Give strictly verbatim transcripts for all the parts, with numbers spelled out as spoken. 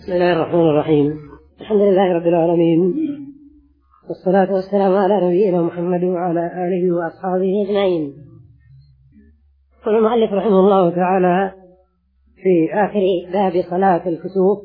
بسم الله الرحمن الرحيم. الحمد لله رب العالمين، والصلاة والسلام على نبينا محمد وعلى آله وأصحابه أجمعين. قال المؤلف رحمه الله تعالى في آخر باب صلاة الكسوف: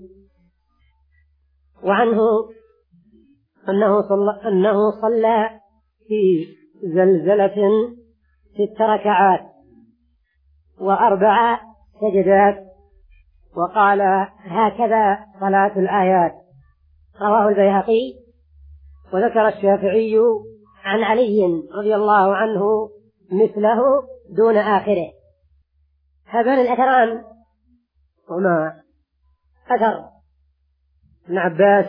وعنه أنه صلى, أنه صلى في زلزلة ست ركعات وأربع سجدات، وقال: هكذا صلاة الآيات. رواه البيهقي. وذكر الشافعي عن علي رضي الله عنه مثله دون آخره. هذان الأثران هما أثر ابن عباس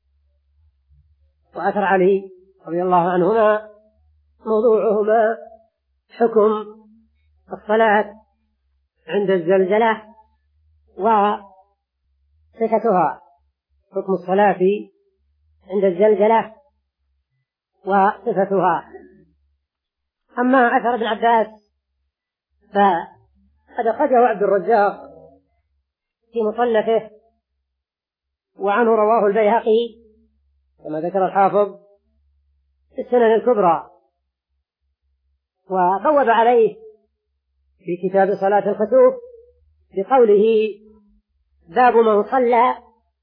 وأثر علي رضي الله عنهما، موضوعهما حكم الصلاة عند الزلزلة وصفتها، حكم الصلاة عند الزلزلة وصفتها. أما أثر ابن عباس فقد أخرجه عبد الرزاق في مصنفه، وعنه رواه البيهقي كما ذكر الحافظ في السنن الكبرى، وبوب عليه في كتاب صلاة الكسوف بقوله: باب من صلى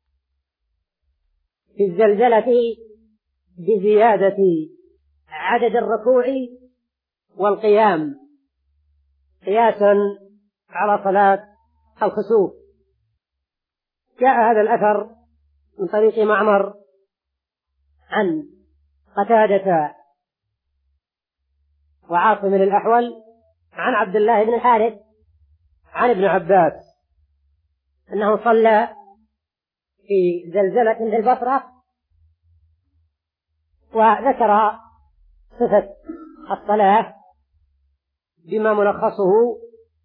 في الزلزلة بزيادة عدد الركوع والقيام قياسا على صلاة الكسوف. جاء هذا الأثر من طريق معمر عن قتادة وعاصم الأحول عن عبد الله بن الحارث عن ابن عباس أنه صلى في زلزلة في البصرة، وذكر صفة الصلاة بما ملخصه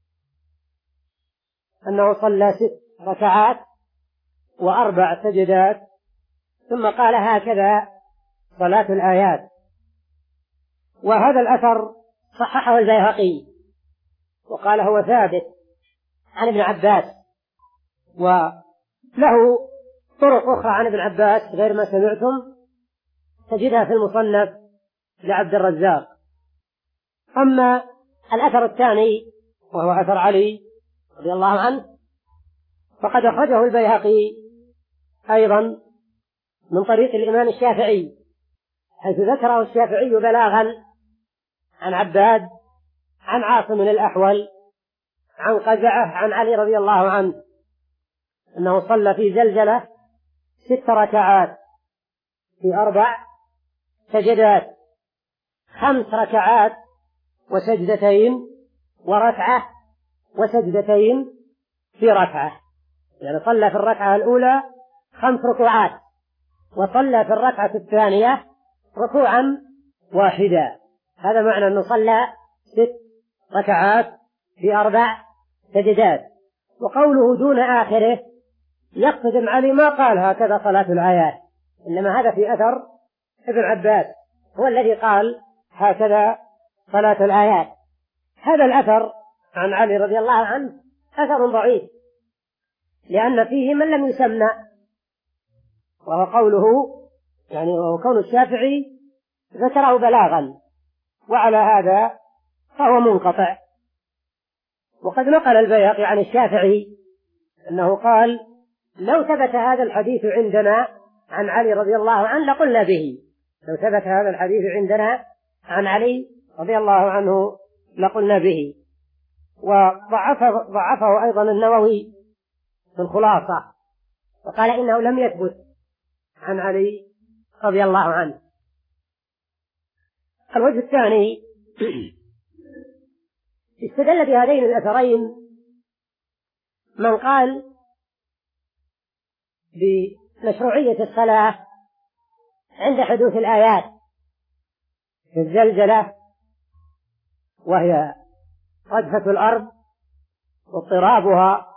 أنه صلى ست ركعات وأربع سجدات، ثم قال: هكذا صلاة الآيات. وهذا الأثر صححه البيهقي وقال هو ثابت عن ابن عباس، وله طرق أخرى عن ابن عباس غير ما سمعتم تجدها في المصنف لعبد الرزاق. أما الأثر الثاني وهو أثر علي رضي الله عنه فقد أخرجه البيهقي أيضا من طريق الإمام الشافعي، حيث ذكره الشافعي بلاغا عن عباد عن عاصم الأحول عن قزعة عن علي رضي الله عنه أنه صلى في زلزلة ست ركعات في أربع سجدات، خمس ركعات وسجدتين وركعة وسجدتين في ركعة، يعني صلى في الركعة الأولى خمس ركوعات وصلى في الركعة الثانية ركوعا واحدا. هذا معنى أنه صلى ست ركعات في أربع سجدات. وقوله دون آخره يقتدم علي ما قال هكذا صلاة الآيات، إنما هذا في أثر ابن عباس هو الذي قال هكذا صلاة الآيات. هذا الأثر عن علي رضي الله عنه أثر ضعيف، لأن فيه من لم يسمى، وهو قوله يعني وهو كون الشافعي ذكره بلاغا، وعلى هذا فهو منقطع. وقد نقل البيهقي عن الشافعي أنه قال: لو ثبت هذا الحديث عندنا عن علي رضي الله عنه لقلنا به، لو ثبت هذا الحديث عندنا عن علي رضي الله عنه لقلنا به. وضعفه ضعفه أيضا النووي في الخلاصة، وقال إنه لم يثبت عن علي رضي الله عنه. الوجه الثاني استدل بهذين الأثرين من قال بمشروعية الصلاة عند حدوث الآيات في الزلزلة، وهي رجفة الأرض واضطرابها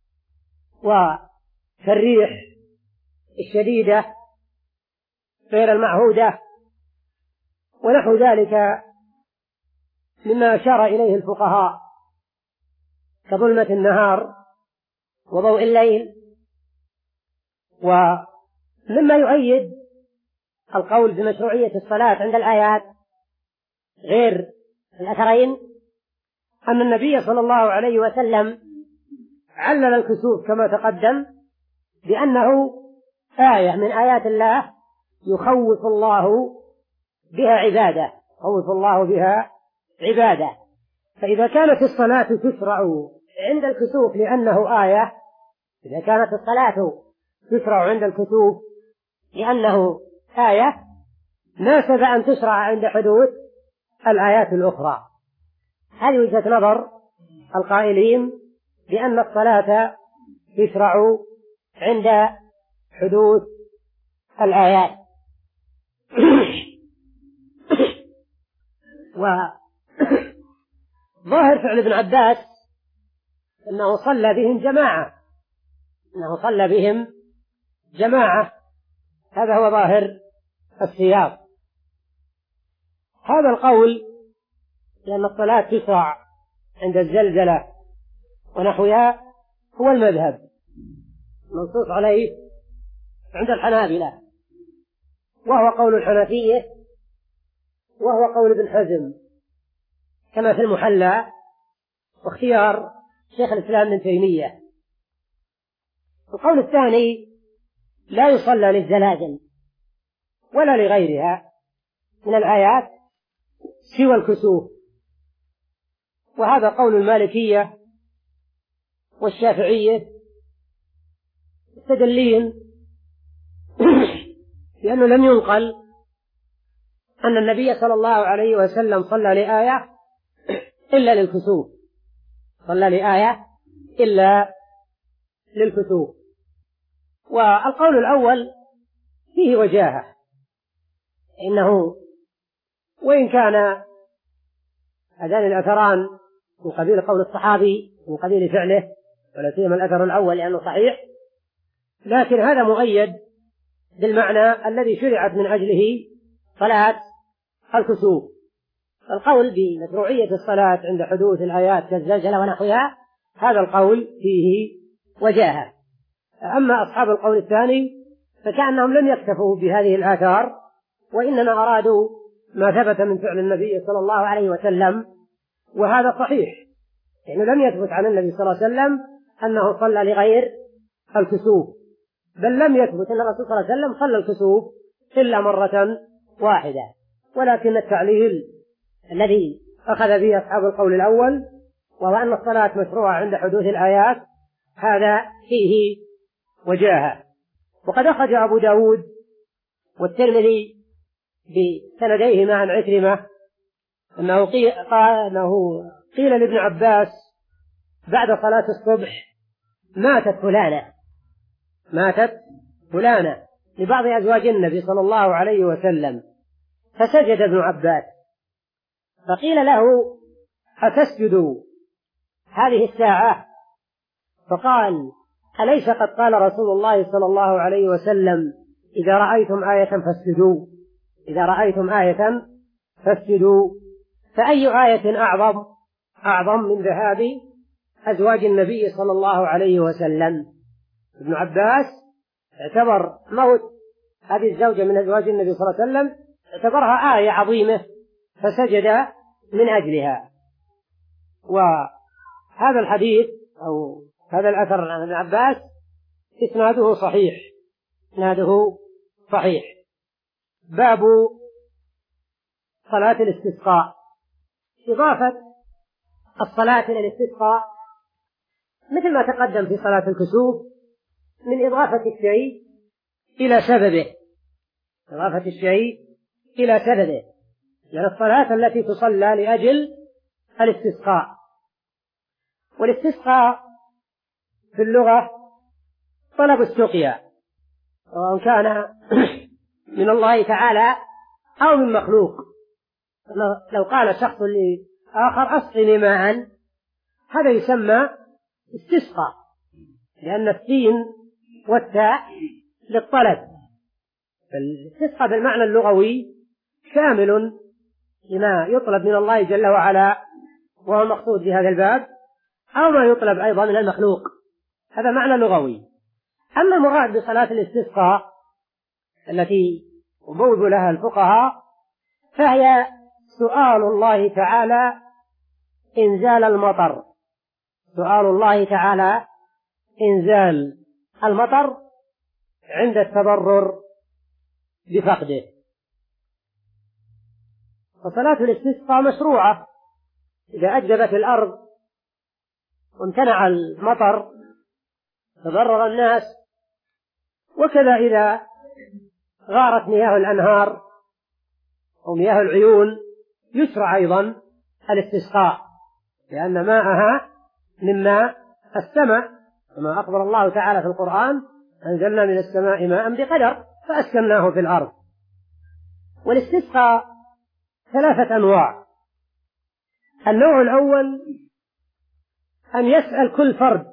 والريح الشديدة غير المعهودة ونحو ذلك مما أشار إليه الفقهاء كظلمة النهار وضوء الليل ومما يؤيد القول بمشروعية الصلاة عند الآيات غير الأثرين أن النبي صلى الله عليه وسلم علل الكسوف كما تقدم بأنه آية من آيات الله يخوف الله بها عباده يخوف الله بها عباده. فإذا كانت الصلاة تشرع عند الكسوف لأنه آية إذا كانت الصلاة تشرع عند الكسوف لأنه آية ناسب أن تشرع عند حدوث الآيات الأخرى. هذه وجهة نظر القائلين بأن الصلاة تشرع عند حدوث الآيات. وظاهر فعل ابن عباس أنه صلى بهم جماعة أنه صلى بهم جماعة هذا هو ظاهر السياق. هذا القول لأن الصلاة تشرع عند الزلزلة ونحوها هو المذهب منصوص عليه عند الحنابلة، وهو قول الحنفية، وهو قول ابن حزم كما في المحلى، واختيار شيخ الإسلام ابن تيمية. القول الثاني لا يصلى للزلازل ولا لغيرها من الآيات سوى الكسوف، وهذا قول المالكية والشافعية مستدلين لأنه لم ينقل أن النبي صلى الله عليه وسلم صلى لآية إلا للكسوف صلى لآية إلا للكسوف. والقول الأول فيه وجاهة، إنه وإن كان هذان الأثران من قبيل قول الصحابي من قبيل فعله ولا سيما الأثر الأول لأنه صحيح، لكن هذا مؤيد بالمعنى الذي شرعت من أجله صلاة الكسوف. القول بمشروعية الصلاة عند حدوث الآيات كالزلزلة ونحوها هذا القول فيه وجاهة. أما أصحاب القول الثاني فكأنهم لم يكتفوا بهذه الآثار، وإنما أرادوا ما ثبت من فعل النبي صلى الله عليه وسلم، وهذا صحيح، يعني لم يثبت عن النبي صلى الله عليه وسلم أنه صلى لغير الكسوف، بل لم يثبت أن الرسول صلى الله عليه وسلم صلى الكسوف إلا مرة واحدة. ولكن التعليل الذي أخذ به أصحاب القول الأول وهو أن الصلاة مشروعة عند حدوث الآيات هذا فيه وجاهة. وقد أخرج أبو داود والترمذي بسنديهما عن عكرمة أنه قيل, أنه قيل لابن عباس بعد صلاة الصبح ماتت فلانة ماتت فلانة لبعض أزواج النبي صلى الله عليه وسلم، فسجد ابن عباس فقيل له أتسجد هذه الساعة؟ فقال أليس قد قال رسول الله صلى الله عليه وسلم إذا رأيتم آية فاسجدوا إذا رأيتم آية فاسجدوا فأي آية أعظم أعظم من ذهاب أزواج النبي صلى الله عليه وسلم؟ ابن عباس اعتبر موت هذه الزوجة من أزواج النبي صلى الله عليه وسلم اعتبرها آية عظيمة فسجد من أجلها. وهذا الحديث أو هذا الأثر عن ابن عباس إسناده صحيح إسناده صحيح. باب صلاة الاستسقاء. إضافة الصلاة إلى الاستسقاء مثل ما تقدم في صلاة الكسوف من إضافة الشيء إلى سببه إضافة الشيء إلى سببه يعني الصلاة التي تصلى لأجل الاستسقاء. والاستسقاء في اللغة طلب السقيا سواء كان من الله تعالى أو من مخلوق. لو قال شخص لآخر أسقني ماء هذا يسمى استسقاء لأن السين والتاء للطلب. فالاستسقاء بالمعنى اللغوي شامل لما يطلب من الله جل وعلا وهو مقصود بهذا الباب أو ما يطلب أيضا من المخلوق، هذا معنى لغوي. أما المراد بصلاة الاستسقاء التي بوب لها الفقهاء فهي سؤال الله تعالى إنزال المطر، سؤال الله تعالى إنزال المطر عند التضرر بفقده. فصلاة الاستسقاء مشروعة إذا أجدبت الأرض وامتنع المطر تضرر الناس، وكذا إذا غارت مياه الأنهار أو مياه العيون يشرع أيضا الاستسقاء، لأن ماءها من ماء السماء، كما أخبر الله تعالى في القرآن: أنزلنا من السماء ماء بقدر فأسكناه في الأرض. والاستسقاء ثلاثة أنواع. النوع الأول أن يسأل كل فرد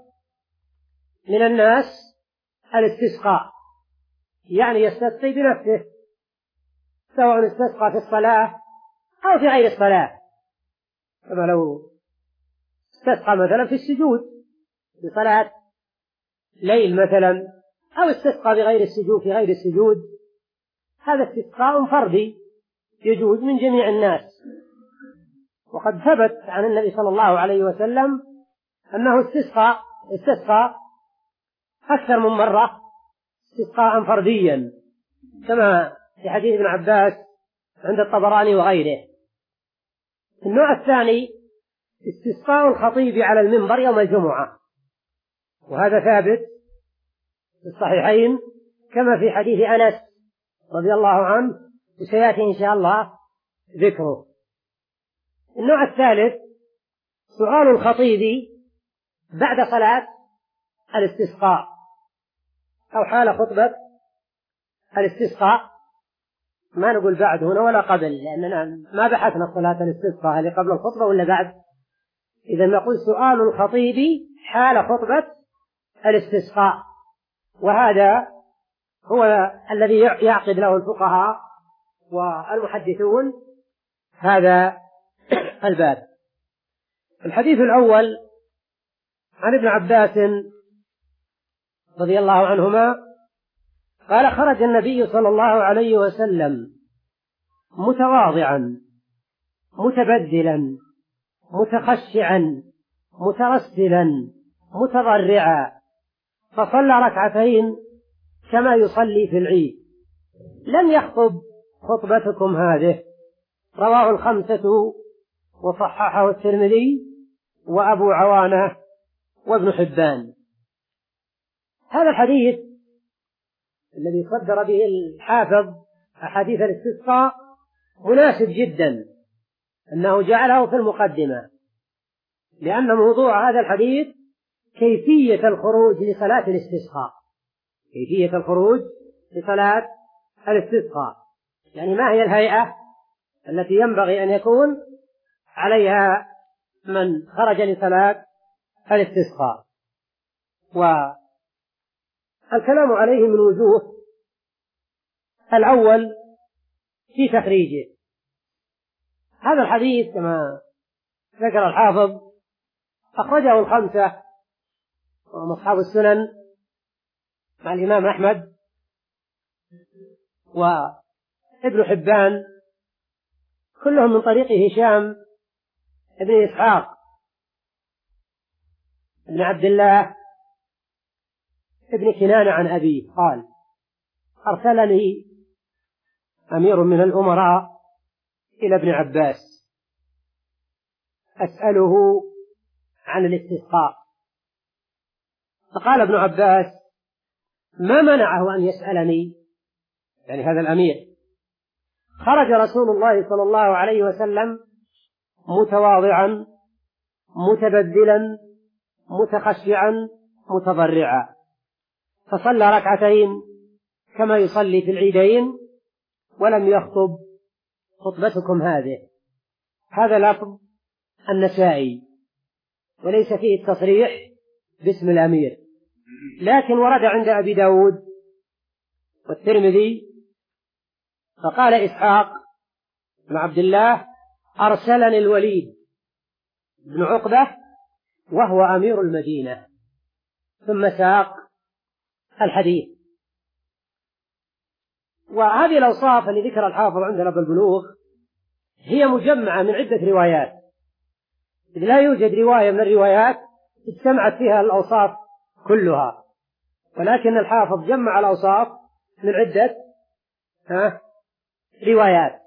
من الناس الاستسقاء، يعني يستسقي بنفسه، سواء استسقى في الصلاة أو في غير الصلاة، كما لو استسقى مثلا في السجود في صلاة ليل مثلا، أو استسقى بغير السجود في غير السجود، هذا استسقاء فردي يجوز من جميع الناس. وقد ثبت عن النبي صلى الله عليه وسلم أنه استسقى استسقى أكثر من مرة استسقاء فرديا، كما في حديث ابن عباس عند الطبراني وغيره. النوع الثاني استسقاء الخطيب على المنبر يوم الجمعة، وهذا ثابت في الصحيحين كما في حديث أنس رضي الله عنه، وسيأتي إن شاء الله ذكره. النوع الثالث سؤال الخطيب بعد صلاة الاستسقاء أو حال خطبة الاستسقاء، ما نقول بعد هنا ولا قبل، لأننا ما بحثنا صلاة الاستسقاء هل قبل الخطبة ولا بعد. إذا نقول سؤال الخطيب حال خطبة الاستسقاء، وهذا هو الذي يعقد له الفقهاء والمحدثون هذا الباب. الحديث الأول عن ابن عباس رضي الله عنهما قال: خرج النبي صلى الله عليه وسلم متواضعا متبذلا متخشعا مترسلا متضرعا، فصلى ركعتين كما يصلي في العيد، لم يخطب خطبتكم هذه. رواه الخمسة وصححه الترمذي وأبو عوانة وابن حبان. هذا الحديث الذي صدر به الحافظ أحاديث الاستسقاء مناسب جدا أنه جعله في المقدمة، لأن موضوع هذا الحديث كيفية الخروج لصلاة الاستسقاء، كيفية الخروج لصلاة الاستسقاء، يعني ما هي الهيئة التي ينبغي أن يكون عليها من خرج لصلاة الاستسقاء. والكلام عليه من وجوه. الأول في تخريجه. هذا الحديث كما ذكر الحافظ أخرجه الخمسة وهم أصحاب السنن مع الإمام أحمد وابن حبان، كلهم من طريق هشام ابن إسحاق ابن عبد الله ابن كنانة عن أبيه قال: أرسلني أمير من الأمراء إلى ابن عباس أسأله عن الاستسقاء، فقال ابن عباس: ما منعه أن يسألني، يعني هذا الأمير. خرج رسول الله صلى الله عليه وسلم متواضعا متبذلا متخشعا متضرعا، فصلى ركعتين كما يصلي في العيدين ولم يخطب خطبتكم هذه. هذا لفظ النسائي وليس فيه التصريح باسم الأمير، لكن ورد عند أبي داود والترمذي. فقال إسحاق بن عبد الله: أرسلني الوليد بن عقبة وهو أمير المدينة. ثم ساق الحديث. وهذه الأوصاف اللي ذكر الحافظ عندنا بالبلوغ هي مجمعة من عدة روايات، إذ لا يوجد رواية من الروايات اجتمعت فيها الأوصاف كلها، ولكن الحافظ جمع الأوصاف من عدة ها روايات.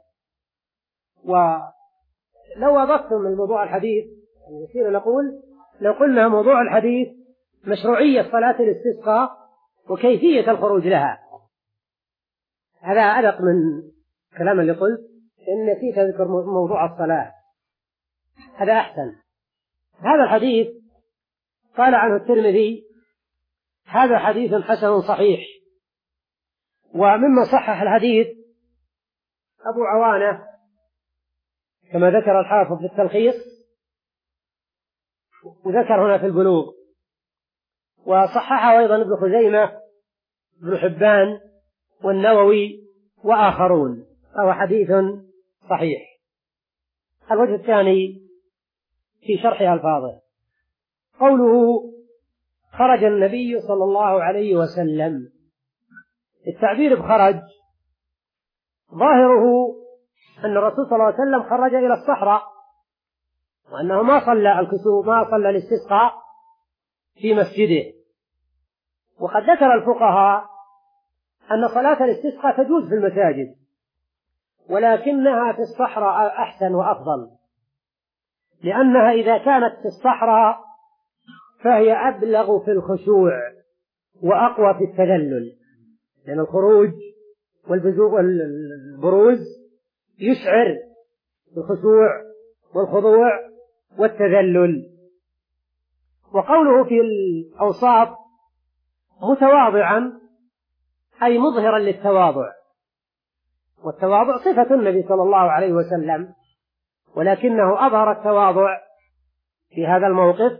ولو أضفتم الموضوع الحديث يصير نقول لو قلنا موضوع الحديث مشروعية صلاة الاستسقاء وكيفية الخروج لها، هذا أدق من كلام اللي قلت إن نسيت أذكر موضوع الصلاة، هذا أحسن. هذا الحديث قال عنه الترمذي هذا حديث حسن صحيح، ومما صحح الحديث أبو عوانة كما ذكر الحافظ في التلخيص، وذكر هنا في البلوغ، وصححه أيضا ابن خزيمة ابن حبان والنووي وآخرون، فهو حديث صحيح. الوجه الثاني في شرح ألفاظه قوله خرج النبي صلى الله عليه وسلم، التعبير بخرج ظاهره أن الرسول صلى الله عليه وسلم خرج إلى الصحراء، وأنه ما صلى الكسوف ما صلى الاستسقاء في مسجده. وقد ذكر الفقهاء أن صلاة الاستسقاء تجوز في المساجد، ولكنها في الصحراء أحسن وأفضل، لأنها إذا كانت في الصحراء فهي أبلغ في الخشوع وأقوى في التذلل، لأن الخروج والبروز يشعر بالخشوع والخضوع والتذلل. وقوله في الأوصاف متواضعا أي مظهرا للتواضع، والتواضع صفة النبي صلى الله عليه وسلم، ولكنه أظهر التواضع في هذا الموقف،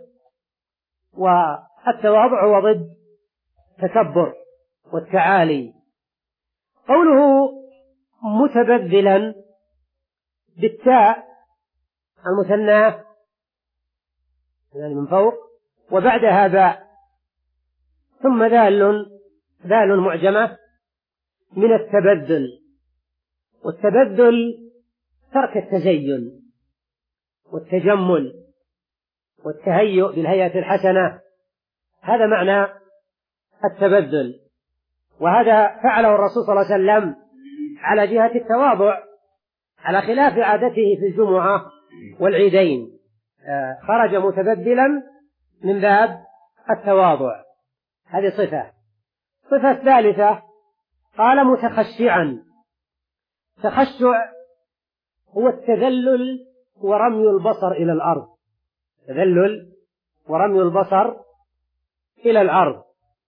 والتواضع هو ضد التكبر والتعالي. قوله متبذلا بالتاء المثناه يعني من فوق وبعدها باء ثم ذال ذال معجمة من التبذل، والتبذل ترك التزين والتجمل والتهيؤ بالهيئة الحسنة، هذا معنى التبذل، وهذا فعله الرسول صلى الله عليه وسلم على جهة التواضع على خلاف عادته في الجمعة والعيدين، خرج متبذلا من باب التواضع، هذه صفة. صفة ثالثة قال متخشعا، تخشع هو التذلل ورمي البصر إلى الأرض، تذلل ورمي البصر إلى الأرض،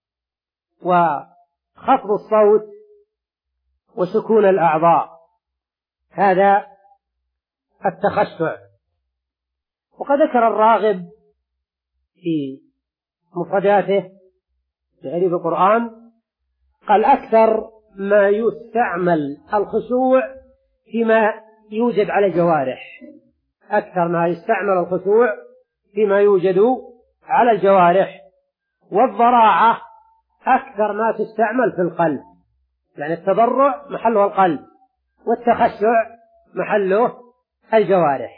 وخفض الصوت وسكون الأعضاء، هذا التخشع. وقد ذكر الراغب في مفرداته في غريب القرآن قال أكثر ما يستعمل الخشوع فيما يوجد على الجوارح، أكثر ما يستعمل الخشوع فيما يوجد على الجوارح، والضراعة أكثر ما تستعمل في القلب، يعني التضرع محله القلب والتخشع محله الجوارح.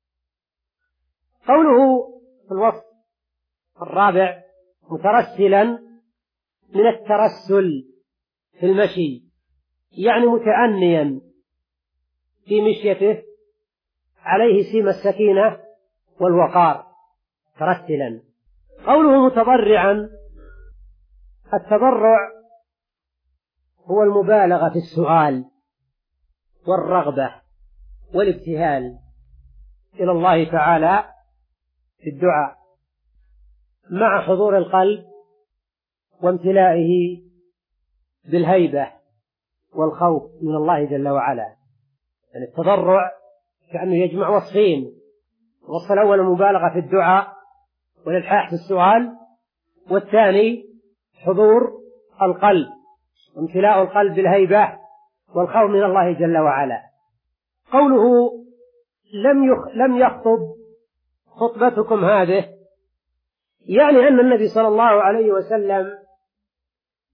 قوله في الوصف الرابع مترسلا من الترسل في المشي، يعني متأنيا في مشيته عليه سيم السكينة والوقار ترسلا. قوله متضرعا، التضرع هو المبالغة في السؤال والرغبة والابتهال إلى الله تعالى في الدعاء مع حضور القلب وامتلائه بالهيبة والخوف من الله جل وعلا. يعني التضرع كأنه يجمع وصفين، الوصف الأول المبالغة في الدعاء والإلحاح في السؤال، والثاني حضور القلب وامتلاء القلب بالهيبة والخوف من الله جل وعلا. قوله لم يخ... لم يخطب خطبتكم هذه، يعني أن النبي صلى الله عليه وسلم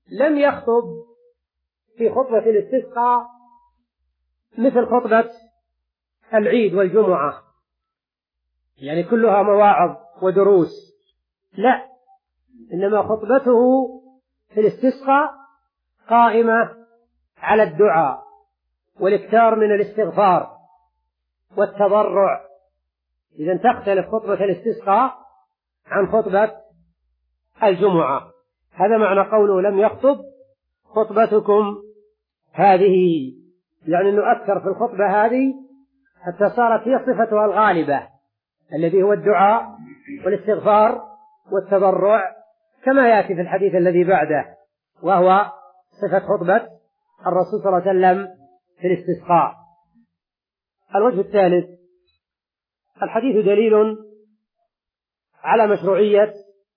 لم يخطب في خطبة الاستسقاء مثل خطبة العيد والجمعة، يعني كلها مواعظ ودروس، لا، إنما خطبته في الاستسقاء قائمة على الدعاء والإكثار من الاستغفار والتضرع. إذن تختلف خطبة الاستسقاء عن خطبة الجمعة. هذا معنى قوله لم يخطب خطبتكم هذه، يعني أنه أكثر في الخطبة هذه حتى صارت هي صفتها الغالبة، الذي هو الدعاء والاستغفار والتضرع، كما يأتي في الحديث الذي بعده، وهو صفة خطبة الرسول صلى الله عليه وسلم في الاستسقاء. الوجه الثالث: الحديث دليل على مشروعية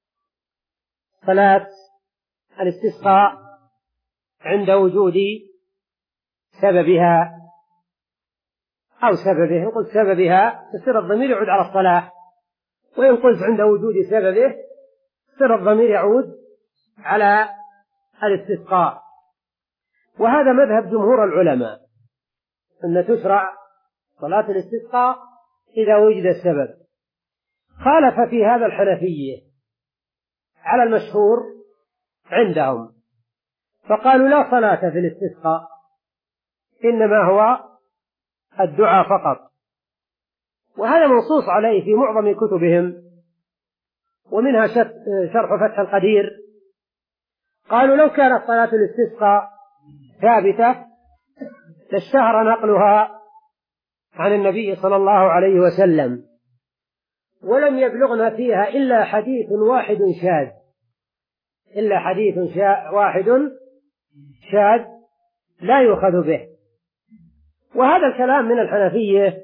صلاة الاستسقاء عند وجود سببها أو سببه. إن قلت سببها يصير الضمير يعود على الصلاة، وإن قلت عند وجود سببه يصير الضمير يعود على الاستسقاء. وهذا مذهب جمهور العلماء، أن تشرع صلاة الاستسقاء إذا وجد السبب. خالف في هذا الحنفية على المشهور عندهم، فقالوا لا صلاة في الاستسقاء، إنما هو الدعاء فقط. وهذا منصوص عليه في معظم كتبهم، ومنها شرح فتح القدير. قالوا لو كانت صلاة الاستسقاء ثابتة لاشتهر نقلها عن النبي صلى الله عليه وسلم، ولم يبلغنا فيها إلا حديث واحد شاذ إلا حديث شا... واحد شاذ لا يؤخذ به. وهذا الكلام من الحنفية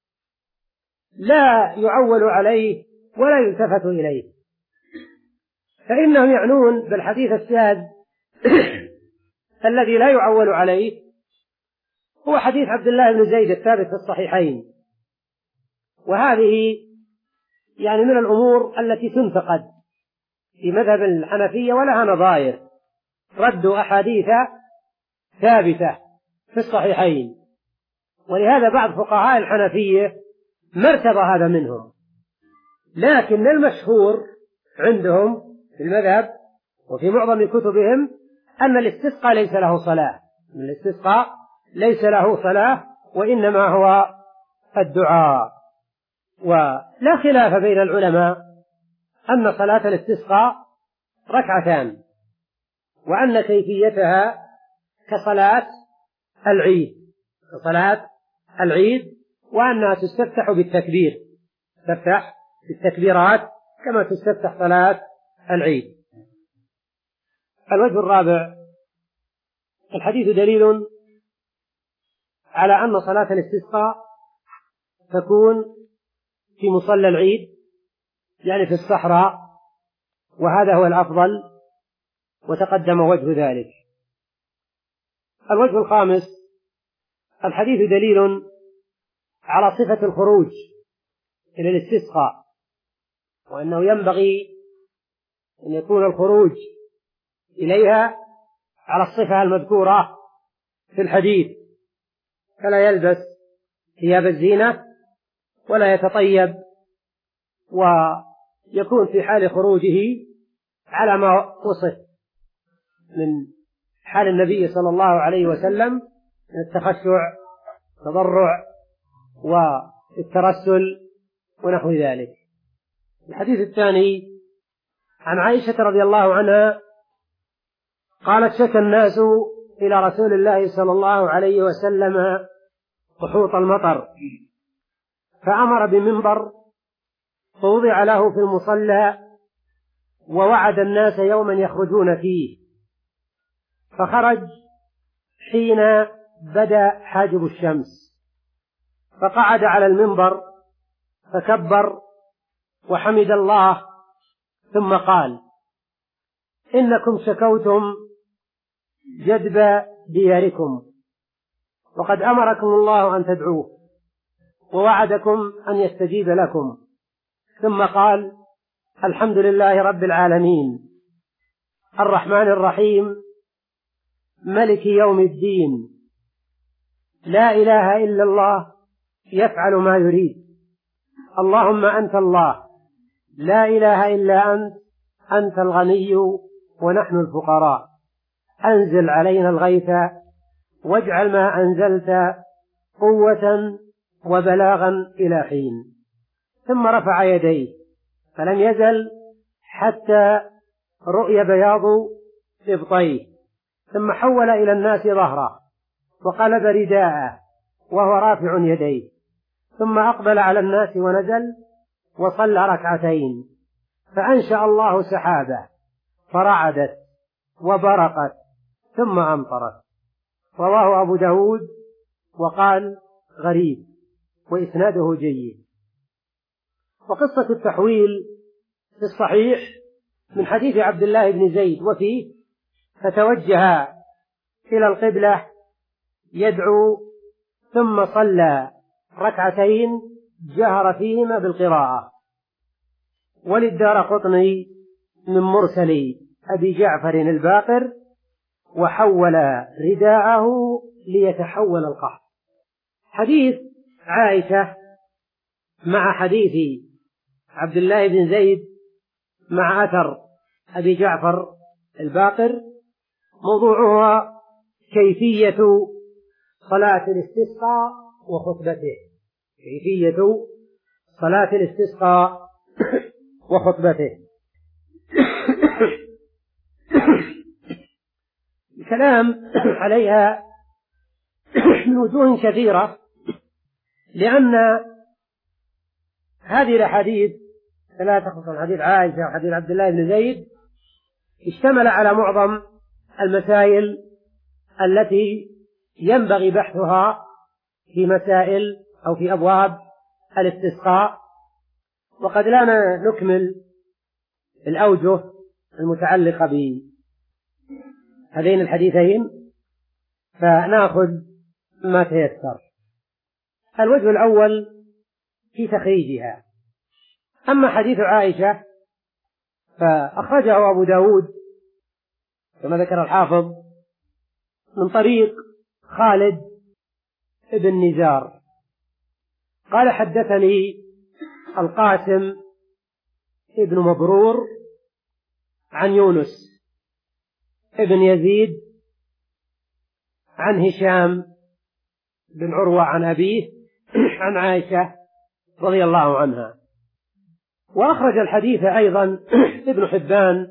لا يعول عليه ولا يلتفت إليه، فإنهم يعنون بالحديث الشاذ الذي لا يعول عليه هو حديث عبد الله بن زيد الثابت في الصحيحين. وهذه يعني من الأمور التي تنتقد في مذهب الحنفية ولها نظائر، رد أحاديث ثابتة في الصحيحين. ولهذا بعض فقهاء الحنفية ما ارتضى هذا منهم، لكن المشهور عندهم في المذهب وفي معظم كتبهم أن الاستسقاء ليس له صلاة أن الاستسقاء ليس له صلاة وإنما هو الدعاء. ولا خلاف بين العلماء أن صلاة الاستسقاء ركعتان، وأن كيفيتها كصلاة العيد كصلاة العيد وأنها تستفتح بالتكبير تستفتح بالتكبيرات كما تستفتح صلاة العيد. الوجه الرابع: الحديث دليل على أن صلاة الاستسقاء تكون في مصلى العيد، يعني في الصحراء، وهذا هو الأفضل وتقدم وجه ذلك. الوجه الخامس: الحديث دليل على صفة الخروج إلى الاستسقاء، وأنه ينبغي أن يكون الخروج إليها على الصفة المذكورة في الحديث، فلا يلبس ثياب الزينة ولا يتطيب، ويكون في حال خروجه على ما وصف من حال النبي صلى الله عليه وسلم من التخشع التضرع والترسل ونحو ذلك. الحديث الثاني عن عائشة رضي الله عنها قالت: شكى الناس إلى رسول الله صلى الله عليه وسلم قحوط المطر، فأمر بمنبر فوضع له في المصلى، ووعد الناس يوما يخرجون فيه، فخرج حين بدا حاجب الشمس، فقعد على المنبر فكبر وحمد الله، ثم قال: إنكم شكوتم جدب دياركم، وقد أمركم الله أن تدعوه، ووعدكم أن يستجيب لكم. ثم قال: الحمد لله رب العالمين الرحمن الرحيم ملك يوم الدين، لا إله إلا الله يفعل ما يريد، اللهم أنت الله لا إله إلا أنت، أنت الغني ونحن الفقراء، أنزل علينا الغيث واجعل ما أنزلت قوة وبلاغا إلى حين. ثم رفع يديه فلم يزل حتى رؤي بياض إبطيه، ثم حول إلى الناس ظهره وقلب رداءه وهو رافع يديه، ثم أقبل على الناس ونزل وصلى ركعتين، فأنشأ الله سحابة فرعدت وبرقت ثم أمطرت. رواه أبو داود وقال غريب وإسناده جيد. وقصة التحويل في الصحيح من حديث عبد الله بن زيد وفيه: فتوجه إلى القبلة يدعو ثم صلى ركعتين جهر فيهما بالقراءة. وللدارقطني من مرسل أبي جعفر الباقر: وحول رداءه ليتحول القحط. حديث عائشة مع حديث عبد الله بن زيد مع أثر أبي جعفر الباقر موضوعها كيفية صلاة الاستسقاء وخطبته، كيفية صلاة الاستسقاء وخطبته. الكلام عليها من وجوه كثيرة، لأن هذه الأحاديث ثلاثة، خصوصا حديث عائشة وحديث عبد الله بن زيد، اشتمل على معظم المسائل التي ينبغي بحثها في مسائل أو في أبواب الاستسقاء. وقد لا نكمل الأوجه المتعلقة بهذين الحديثين، فنأخذ ما تيسر. الوجه الأول في تخريجها. أما حديث عائشة فأخرجه أبو داود كما ذكر الحافظ من طريق خالد بن نزار قال: حدثني القاسم ابن مبرور عن يونس ابن يزيد عن هشام بن عروة عن أبيه عن عائشة رضي الله عنها. وأخرج الحديث أيضا ابن حبان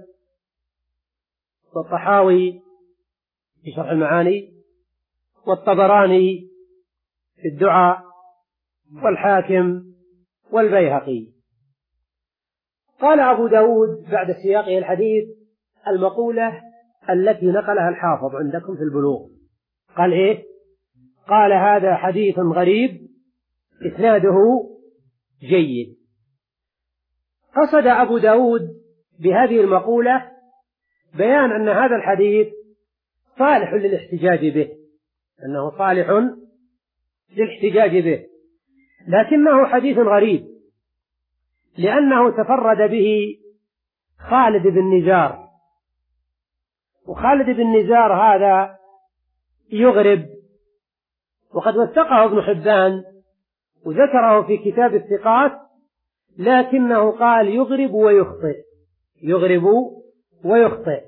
والطحاوي في شرح المعاني والطبراني في الدعاء والحاكم والبيهقي. قال أبو داود بعد سياقه الحديث المقولة التي نقلها الحافظ عندكم في البلوغ، قال إيه؟ قال: هذا حديث غريب إسناده جيد. قصد أبو داود بهذه المقولة بيان أن هذا الحديث صالح للاحتجاج به، أنه صالح للاحتجاج به، لكنه حديث غريب لأنه تفرد به خالد بن نزار، وخالد بن نزار هذا يغرب، وقد وثقه ابن حبان وذكره في كتاب الثقات، لكنه قال يغرب ويخطئ، يغرب ويخطئ.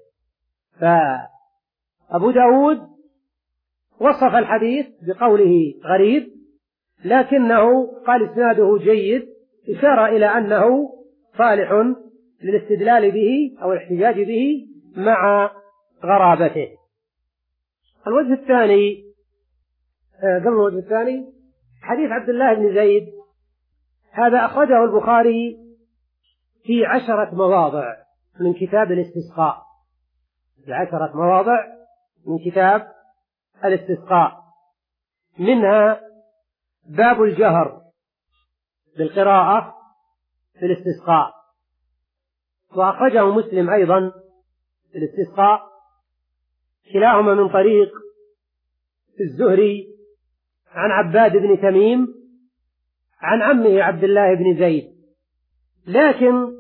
فأبو داود وصف الحديث بقوله غريب، لكنه قال إسناده جيد، إشارة إلى أنه صالح للاستدلال به أو الاحتجاج به مع غرابته. الوجه الثاني قبل الوجه الثاني حديث عبد الله بن زيد، هذا أخرجه البخاري في عشرة مواضع من كتاب الاستسقاء، في عشرة مواضع من كتاب الاستسقاء، منها باب الجهر بالقراءة في الاستسقاء. وأخرجه مسلم أيضا في الاستسقاء، كلاهما من طريق الزهري عن عباد بن تميم عن عمه عبد الله بن زيد، لكن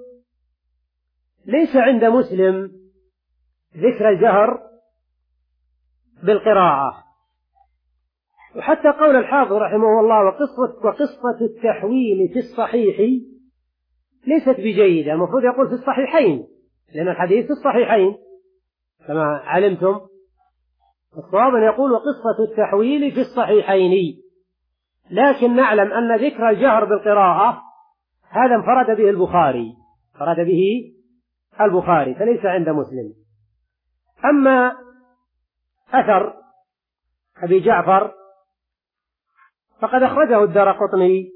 ليس عند مسلم ذكر الجهر بالقراءة. وحتى قول الحافظ رحمه الله وقصة, وقصة التحويل في الصحيح ليست بجيدة، المفروض يقول في الصحيحين، لأن الحديث في الصحيحين كما علمتم. الصواب أن يقول وقصة التحويل في الصحيحين، لكن نعلم أن ذكر الجهر بالقراءة هذا انفرد به البخاري، انفرد به البخاري فليس عند مسلم. أما أثر أبي جعفر فقد أخرجه الدارقطني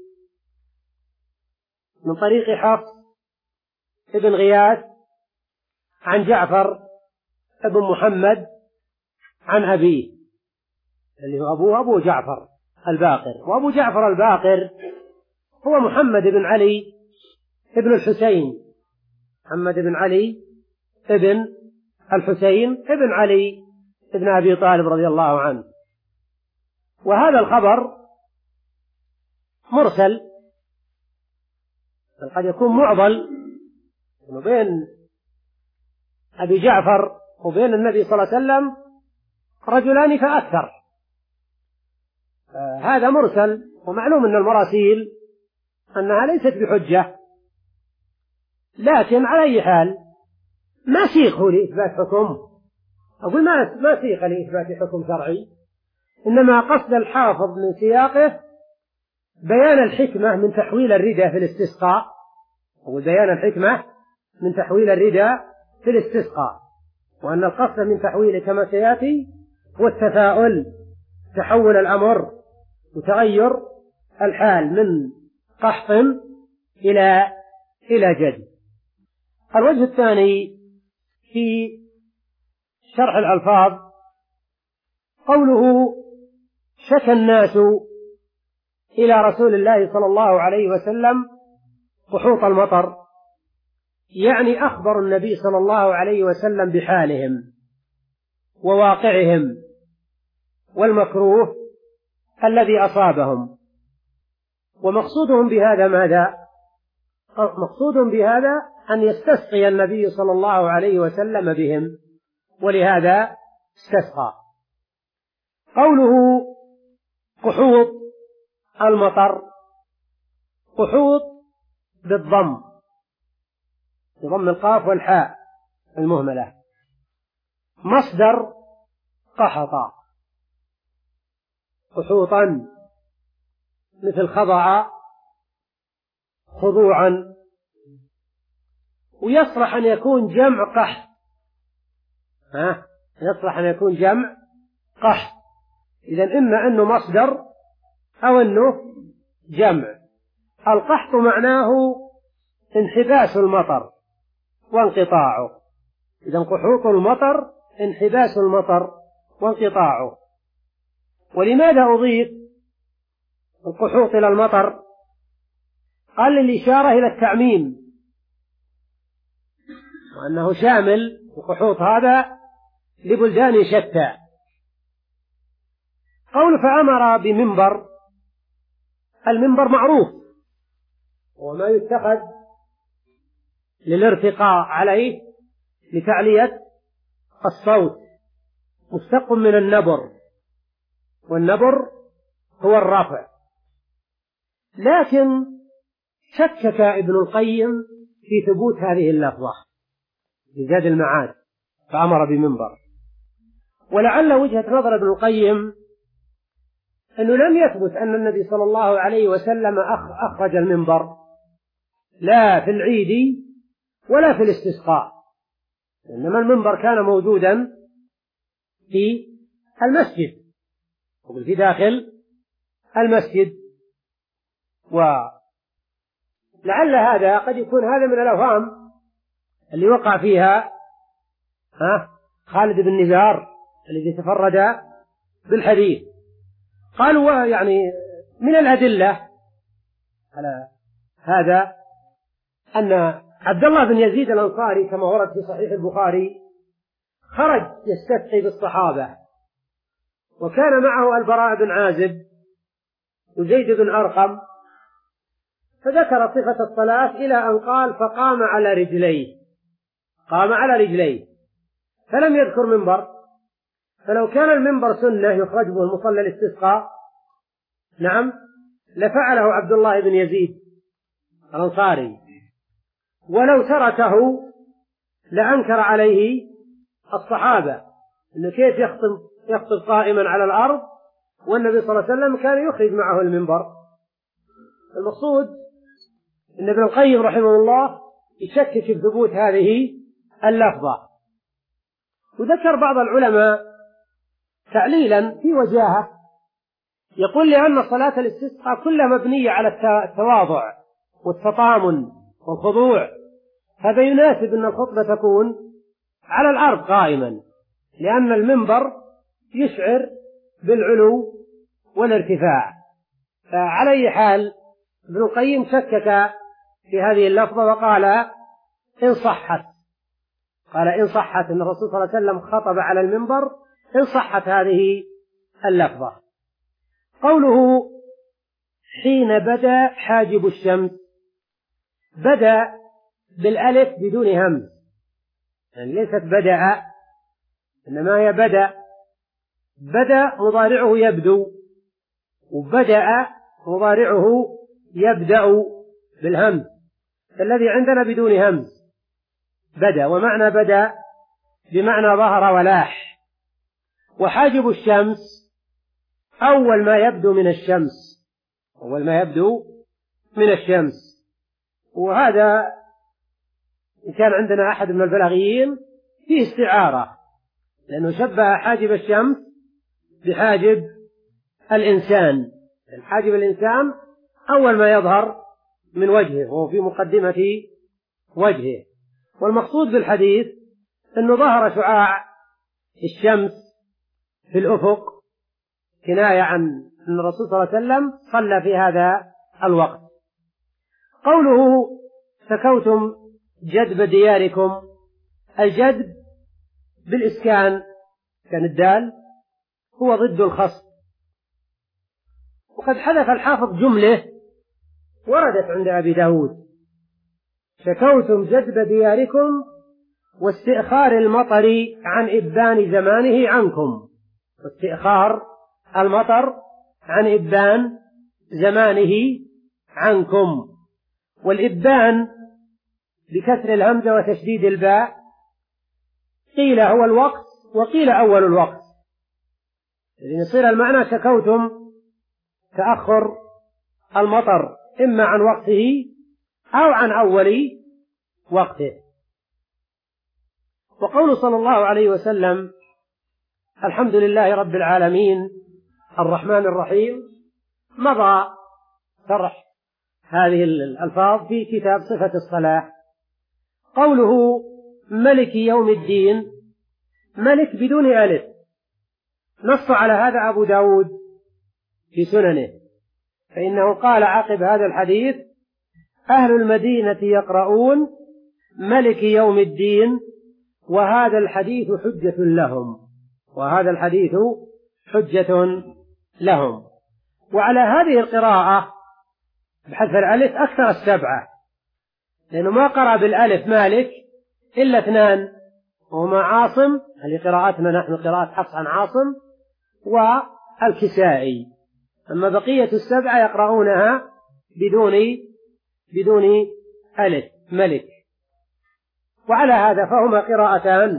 من طريق حفص ابن غياث عن جعفر ابن محمد عن أبيه اللي هو أبوه أبو جعفر الباقر. وأبو جعفر الباقر هو محمد بن علي ابن الحسين، محمد بن علي ابن الحسين ابن علي ابن أبي طالب رضي الله عنه. وهذا الخبر مرسل، قد يكون معضل بين أبي جعفر وبين النبي صلى الله عليه وسلم رجلان فأكثر، آه هذا مرسل. ومعلوم أن المراسيل أنها ليست بحجة، لكن على أي حال ما سيقه لإثبات حكم، أقول ما ما سيق لإثبات حكم شرعي، إنما قصد الحافظ من سياقه بيان الحكمة من تحويل الرداء في الاستسقاء، وبيان الحكمة من تحويل الرداء في الاستسقاء، وأن القصد من تحويله كما سيأتي هو التفاؤل، تحول الأمر وتغير الحال من قحط إلى إلى جد. الوجه الثاني في شرح الألفاظ قوله شكى الناس إلى رسول الله صلى الله عليه وسلم قحوط المطر، يعني أخبر النبي صلى الله عليه وسلم بحالهم وواقعهم والمكروه الذي أصابهم. ومقصودهم بهذا ماذا؟ مقصودهم بهذا أن يستسقي النبي صلى الله عليه وسلم بهم، ولهذا استسقى. قوله قحوط المطر، قحوط بالضم، بضم القاف والحاء المهملة، مصدر قحط، قحوطا مثل خضع خضوعا، ويصلح أن يكون جمع قحط، ها يصلح أن يكون جمع قحط، إذن إما أنه مصدر أو أنه جمع. القحط معناه انحباس المطر وانقطاعه، إذن قحوط المطر انحباس المطر وانقطاعه. ولماذا أضيف القحوط إلى المطر؟ قال للإشارة إلى التعميم، وأنه شامل القحوط هذا لبلدان شتى. قول فأمر بمنبر، المنبر معروف وما يتخذ للارتقاء عليه لتعلية الصوت، مشتق من النبر، والنبر هو الرفع. لكن شكك ابن القيم في ثبوت هذه اللفظة في زاد المعاد فأمر بمنبر، ولعل وجهة نظر ابن القيم أنه لم يثبت أن النبي صلى الله عليه وسلم أخرج المنبر لا في العيد ولا في الاستسقاء، إنما المنبر كان موجودا في المسجد، في داخل المسجد. ولعل هذا قد يكون هذا من الأوهام اللي وقع فيها ها خالد بن نزار الذي تفرد بالحديث. قالوا يعني من الأدلة على هذا أن عبد الله بن يزيد الأنصاري كما ورد في صحيح البخاري خرج يستسقي بالصحابة، وكان معه البراء بن عازب وزيد بن أرقم، فذكر صفة الصلاة إلى أن قال فقام على رجليه، قام على رجليه، فلم يذكر منبر. فلو كان المنبر سنة يخرج به المصلى الاستسقاء نعم لفعله عبد الله بن يزيد الأنصاري، ولو تركه لأنكر عليه الصحابة إنه كيف يخطب يخطب قائما على الأرض والنبي صلى الله عليه وسلم كان يخرج معه المنبر. المقصود إن ابن القيم رحمه الله يشكك في ثبوت هذه اللفظة. وذكر بعض العلماء تعليلا في وجاهه، يقول لأن صلاة الاستسقاء كلها مبنية على التواضع والتطامن والخضوع، هذا يناسب أن الخطبة تكون على الأرض قائما، لأن المنبر يشعر بالعلو والارتفاع. فعلى أي حال ابن القيم شكك في هذه اللفظة وقال إن صحت قال إن صحت أن الرسول صلى الله عليه وسلم خطب على المنبر إن صحت هذه اللفظة. قوله حين بدأ حاجب الشمس، بدأ بالألف بدون همز، يعني ليست بدأ إنما هي بدأ. بدأ مضارعه يبدو، وبدأ مضارعه يبدأ بالهمز، الذي عندنا بدون همز بدأ، ومعنى بدأ بمعنى ظهر ولاح. وحاجب الشمس أول ما يبدو من الشمس، أول ما يبدو من الشمس. وهذا إن كان عندنا أحد من البلاغيين فيه استعارة، لأنه شبه حاجب الشمس بحاجب الإنسان. حاجب الإنسان أول ما يظهر من وجهه وهو في مقدمة وجهه. والمقصود بالحديث أنه ظهر شعاع الشمس في الأفق، كناية عن أن الرسول صلى الله عليه وسلم صلى في هذا الوقت. قوله سكوتم جدب دياركم، الجدب بالإسكان كان الدال هو ضد الخصب. وقد حذف الحافظ جملة وردت عند أبي داود: شكوتم جدب دياركم واستئخار المطر عن إبان زمانه عنكم. واستئخار المطر عن إبان زمانه عنكم. والإبان بكسر الهمزة وتشديد الباء قيل هو الوقت وقيل أول الوقت، إذن يصير المعنى شكوتم تأخر المطر إما عن وقته أو عن أول وقته. وقول صلى الله عليه وسلم الحمد لله رب العالمين الرحمن الرحيم مضى شرح هذه الألفاظ في كتاب صفة الصلاة. قوله ملك يوم الدين، ملك بدون ألف، نص على هذا أبو داود في سننه، فإنه قال عقب هذا الحديث: أهل المدينة يقرؤون ملك يوم الدين وهذا الحديث حجة لهم، وهذا الحديث حجة لهم. وعلى هذه القراءة بحذف الألف أكثر السبعة، لأنه ما قرأ بالألف مالك إلا اثنان، وهما عاصم، هذه قراءتنا نحن قراءة حفص عن عاصم، والكسائي. أما بقية السبعة يقرؤونها بدون بدون ألف ملك. وعلى هذا فهما قراءتان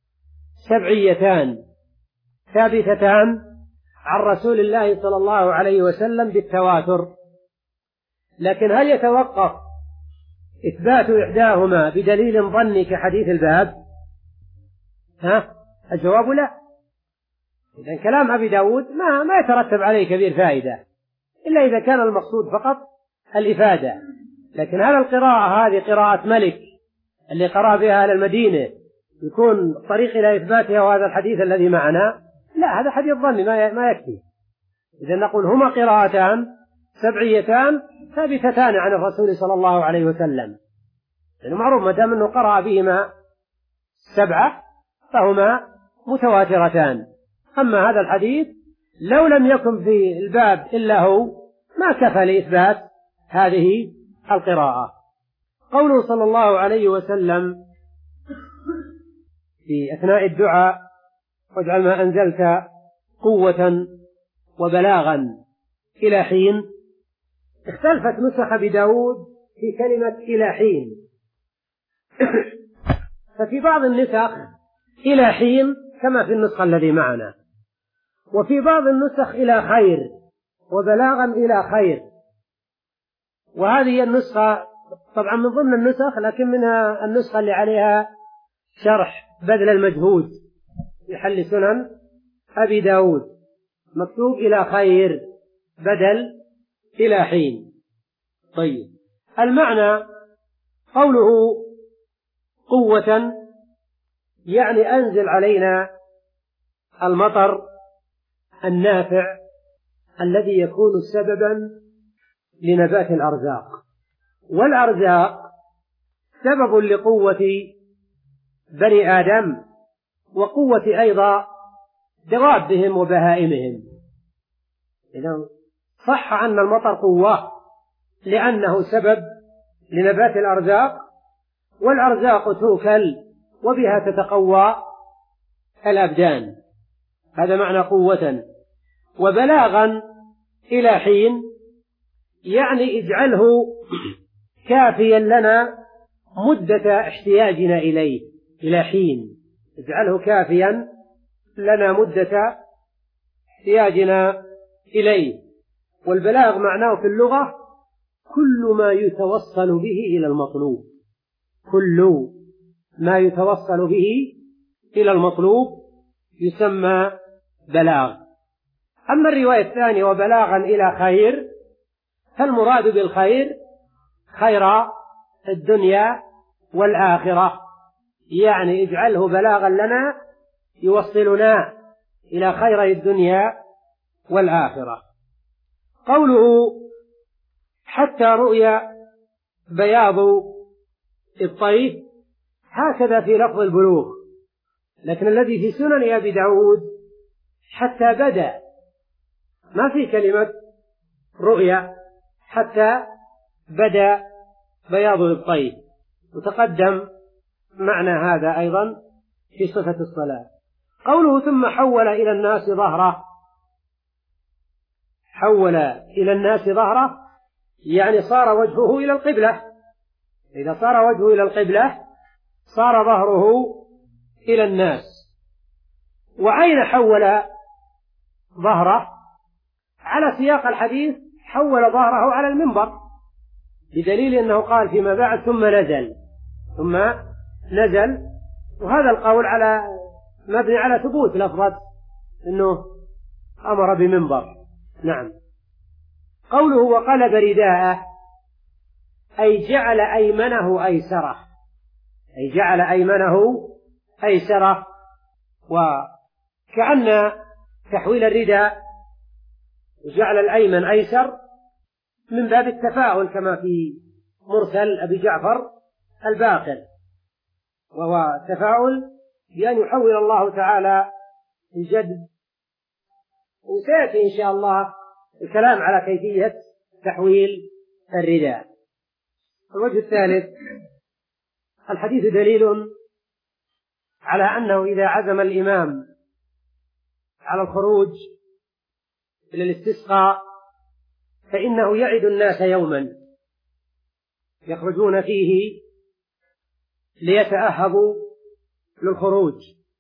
سبعيتان ثابتتان عن رسول الله صلى الله عليه وسلم بالتواتر. لكن هل يتوقف إثبات إحداهما بدليل ظني كحديث الباب؟ ها؟ الجواب لا. إذن كلام أبي داود ما, ما يترتب عليه كبير فائدة إلا إذا كان المقصود فقط الإفادة. لكن هل القراءة هذه قراءة ملك اللي قرأ بها أهل المدينة يكون طريق إلى إثباتها وهذا الحديث الذي معنا؟ لا، هذا حديث ظني ما يكفي. إذا نقول هما قراءتان سبعيتان ثابتتان عن الرسول صلى الله عليه وسلم، لأنه معروف ما دام أنه قرأ بهما سبعة فهما متواترتان. أما هذا الحديث لو لم يكن في الباب إلا هو ما كفى لإثبات هذه القراءة. قوله صلى الله عليه وسلم في أثناء الدعاء: واجعل ما أنزلت قوة وبلاغا إلى حين. اختلفت نسخ بداود في كلمة إلى حين ففي بعض النسخ إلى حين كما في النسخة الذي معنا، وفي بعض النسخ إلى خير وبلاغا إلى خير. وهذه النسخة طبعا من ضمن النسخ، لكن منها النسخة اللي عليها شرح بذل المجهود في حل سنن أبي داود، مكتوب إلى خير بدل إلى حين. طيب، المعنى قوله قوة يعني أنزل علينا المطر النافع الذي يكون سببا لنبات الأرزاق، والأرزاق سبب لقوة بني آدم وقوة أيضا دوابهم وبهائمهم. إذا صح أن المطر قوة لأنه سبب لنبات الأرزاق، والأرزاق توكل وبها تتقوى الأبدان، هذا معنى قوة. وبلاغا إلى حين يعني اجعله كافيا لنا مدة احتياجنا إليه، إلى حين اجعله كافيا لنا مدة احتياجنا إليه. والبلاغ معناه في اللغة كل ما يتوصل به إلى المطلوب، كل ما يتوصل به إلى المطلوب يسمى بلاغ. أما الرواية الثانية وبلاغا إلى خير، فالمراد بالخير خير الدنيا والآخرة، يعني اجعله بلاغا لنا يوصلنا إلى خير الدنيا والآخرة. قوله حتى رؤيا بياض الطيف هكذا في لفظ البلوغ، لكن الذي في سنن أبي داود حتى بدأ، ما في كلمة رؤيا، حتى بدأ بياض الطيف، وتقدم معنى هذا أيضا في صفة الصلاة. قوله ثم حول إلى الناس ظهره، حول إلى الناس ظهره يعني صار وجهه إلى القبلة، إذا صار وجهه إلى القبلة صار ظهره إلى الناس. وأين حول ظهره؟ على سياق الحديث حول ظهره على المنبر، بدليل أنه قال فيما بعد ثم نزل، ثم نزل، وهذا القول على مبني على ثبوت لفظة أنه أمر بمنبر. نعم. قوله وقلب رداءه أي جعل أيمنه أيسره، أي جعل أيمنه أيسره، وكأن تحويل الرداء وجعل الأيمن أيسر من باب التفاؤل كما في مرسل أبي جعفر الباقر، وهو تفاؤل بأن يحول الله تعالى الجد. وسيأتي إن شاء الله الكلام على كيفية تحويل الرداء. الوجه الثالث، الحديث دليل على أنه إذا عزم الإمام على الخروج إلى الاستسقاء فإنه يعد الناس يوما يخرجون فيه ليتأهبوا للخروج،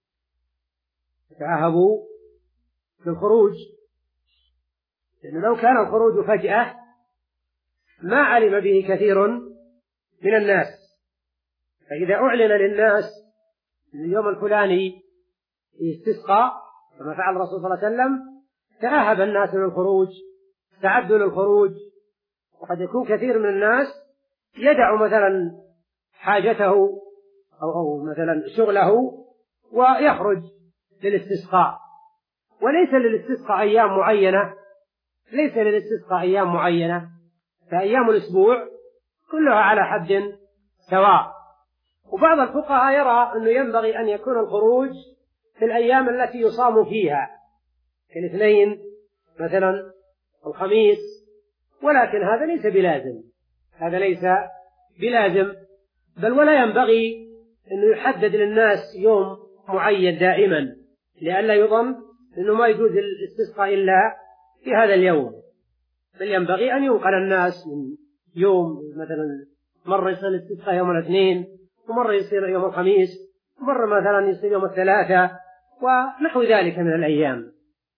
يتأهبوا للخروج، لأنه لو كان الخروج فجأة ما علم به كثير من الناس، فإذا أعلن للناس أن اليوم الفلاني استسقى كما فعل الرسول صلى الله عليه وسلم تأهب الناس للخروج، تعدوا للخروج. وقد يكون كثير من الناس يدع مثلا حاجته أو, أو مثلا شغله ويخرج للاستسقاء، وليس للاستسقاء أيام معينة، ليس للاستسقاء أيام معينة، فأيام الأسبوع كلها على حد سواء. وبعض الفقهاء يرى أنه ينبغي أن يكون الخروج في الأيام التي يصام فيها كالاثنين مثلا الخميس، ولكن هذا ليس بلازم، هذا ليس بلازم، بل ولا ينبغي أنه يحدد للناس يوم معين دائما، لئلا يظن أنه ما يجوز الاستسقاء إلا في هذا اليوم، بل ينبغي أن ينقل الناس من يوم، مثلا مرة يصير الاستسقاء يوم الاثنين، ومرة يصير يوم الخميس، ومرة مثلا يصير يوم الثلاثاء، ونحو ذلك من الأيام.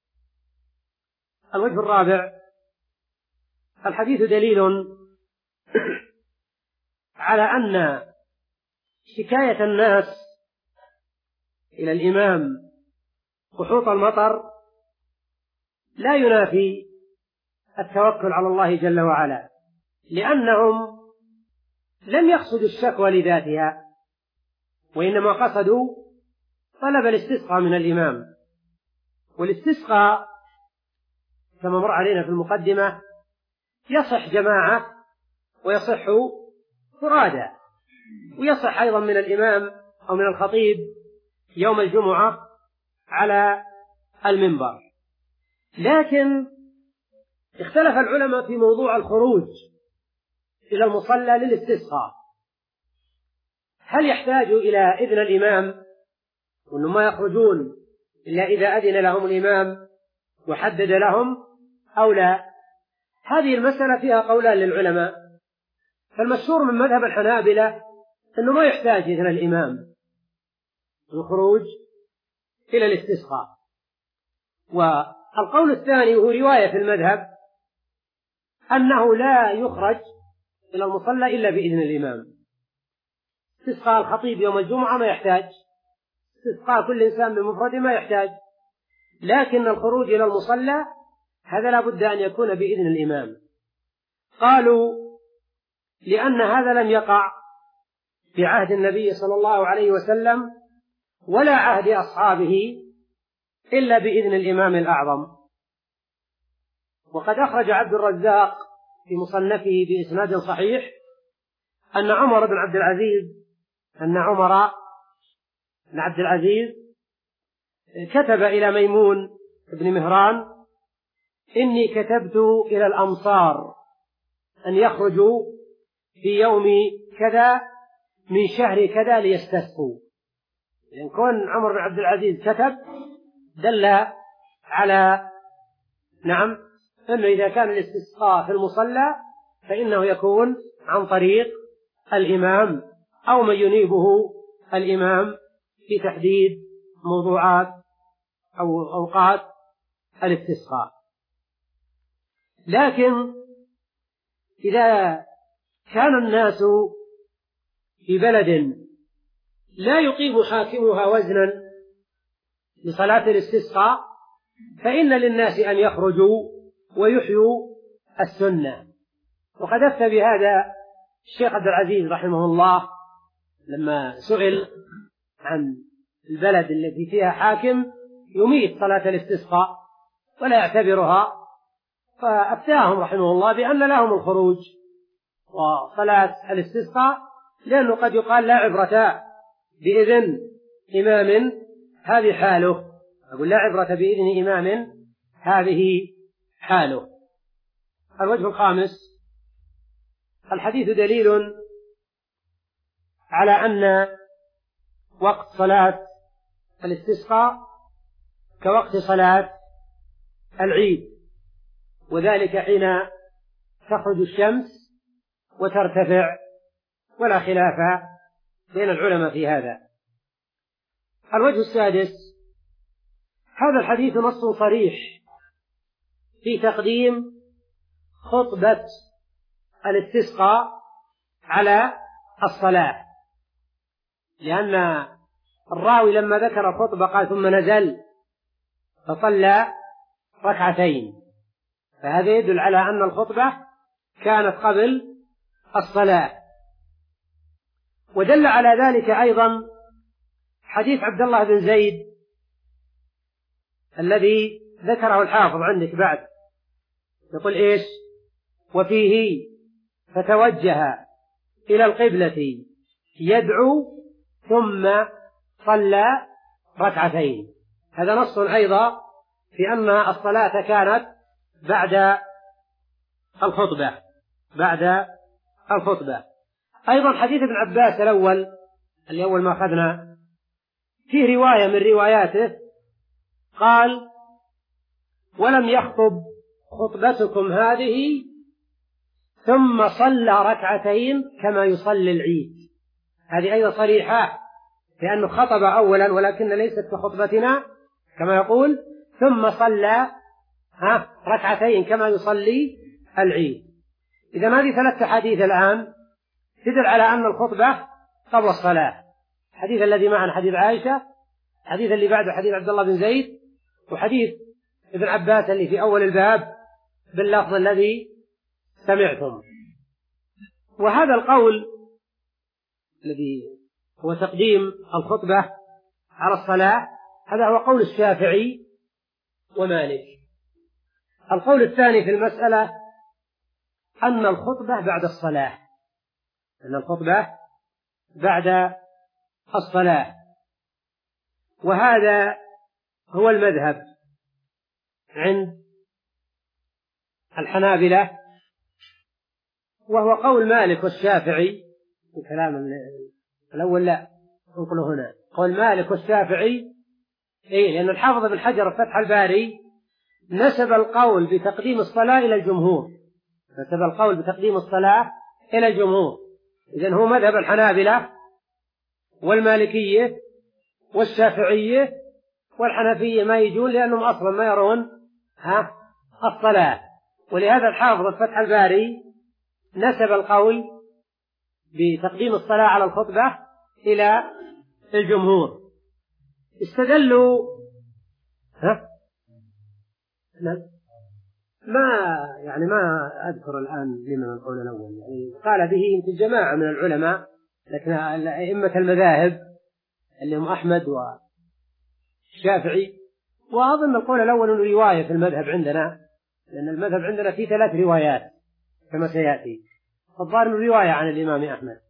الوجه الرابع: الحديث دليل على أن شكاية الناس إلى الإمام قحوط المطر لا ينافي التوكل على الله جل وعلا، لأنهم لم يقصدوا الشكوى لذاتها، وإنما قصدوا طلب الاستسقاء من الإمام. والاستسقاء كما مر علينا في المقدمة يصح جماعة ويصح فرادى، ويصح أيضا من الإمام أو من الخطيب يوم الجمعة على المنبر. لكن اختلف العلماء في موضوع الخروج إلى المصلى للاستسقاء، هل يحتاج إلى إذن الإمام وأنهم ما يخرجون إلا إذا أذن لهم الإمام وحدد لهم أو لا؟ هذه المسألة فيها قولان للعلماء، فالمشهور من مذهب الحنابلة أنه ما يحتاج إذن الإمام الخروج إلى الاستسقاء. والقول الثاني وهو رواية في المذهب أنه لا يخرج إلى المصلى إلا بإذن الإمام. استسقاء الخطيب يوم الجمعة ما يحتاج، استسقاء كل إنسان بمفرده ما يحتاج، لكن الخروج إلى المصلى هذا لا بد أن يكون بإذن الإمام. قالوا لأن هذا لم يقع في عهد النبي صلى الله عليه وسلم ولا عهد أصحابه إلا بإذن الإمام الأعظم. وقد أخرج عبد الرزاق في مصنفه بإسناد صحيح أن عمر بن عبد العزيز أن عمر بن عبد العزيز كتب إلى ميمون بن مهران: إني كتبت إلى الأمصار أن يخرجوا في يوم كذا من شهر كذا ليستسقوا. لأن كون عمر بن عبد العزيز كتب دل على نعم أنه إذا كان الاستسقاء في المصلى فإنه يكون عن طريق الإمام أو من ينيبه الإمام في تحديد موضوعات أو أوقات الاستسقاء. لكن إذا كان الناس في بلد لا يقيم حاكمها وزنا لصلاة الاستسقاء فإن للناس أن يخرجوا ويحيوا السنة. وقد أفتى بهذا الشيخ عبد العزيز رحمه الله لما سئل عن البلد التي فيها حاكم يميت صلاة الاستسقاء ولا يعتبرها، فأفتاهم رحمه الله بأن لهم الخروج وصلاة الاستسقاء، لأنه قد يقال لا عبرة بإذن إمام هذه حاله. أقول لا عبرة بإذن إمام هذه حاله. الوجه الخامس: الحديث دليل على أن وقت صلاة الاستسقاء كوقت صلاة العيد، وذلك حين تخرج الشمس وترتفع، ولا خلاف بين العلماء في هذا. الوجه السادس: هذا الحديث نص صريح في تقديم خطبة الاستسقاء على الصلاة، لأن الراوي لما ذكر الخطبة قال ثم نزل فصلى ركعتين، فهذا يدل على أن الخطبة كانت قبل الصلاة. ودل على ذلك أيضا حديث عبد الله بن زيد الذي ذكره الحافظ عندك بعد، يقول إيش؟ وفيه فتوجه إلى القبلة يدعو ثم صلى ركعتين. هذا نص أيضا في أن الصلاة كانت بعد الخطبة بعد الخطبة. أيضا حديث ابن عباس الأول الأول ما أخذنا فيه رواية من رواياته قال: ولم يخطب خطبتكم هذه ثم صلى ركعتين كما يصلي العيد. هذه أيضا صريحة، لأنه خطب أولا ولكن ليست كخطبتنا كما يقول، ثم صلى ها ركعتين كما يصلي العيد. إذا هذه ثلاثة حديث الآن تدل على أن الخطبة قبل الصلاة. الحديث الذي معنا حديث عائشة، الحديث اللي بعده حديث عبد الله بن زيد، وحديث ابن عباس اللي في أول الباب باللفظ الذي سمعتم. وهذا القول الذي هو تقديم الخطبة على الصلاة هذا هو قول الشافعي ومالك. القول الثاني في المسألة أن الخطبة بعد الصلاة، أن الخطبة بعد الصلاة، وهذا هو المذهب عند الحنابلة، وهو قول مالك والشافعي. الكلام الأول لا انقله هنا، قول مالك والشافعي، إيه، لأن الحافظ بن حجر فتح الباري نسب القول بتقديم الصلاة إلى الجمهور، نسب القول بتقديم الصلاة إلى الجمهور. إذن هو مذهب الحنابلة والمالكية والشافعية والحنفية ما يجون، لأنهم أصلا ما يرون ها الصلاة. ولهذا الحافظ فتح الباري نسب القول بتقديم الصلاة على الخطبة إلى الجمهور. استدلوا ها لا ما يعني ما أذكر الآن لمن القول الأول، يعني قال به يمكن جماعة من العلماء، لكن أئمة المذاهب اللي هم أحمد والشافعي، وأظن القول الأول رواية في المذهب عندنا، لأن المذهب عندنا فيه ثلاث روايات كما سيأتي، فالظاهر رواية عن الإمام أحمد.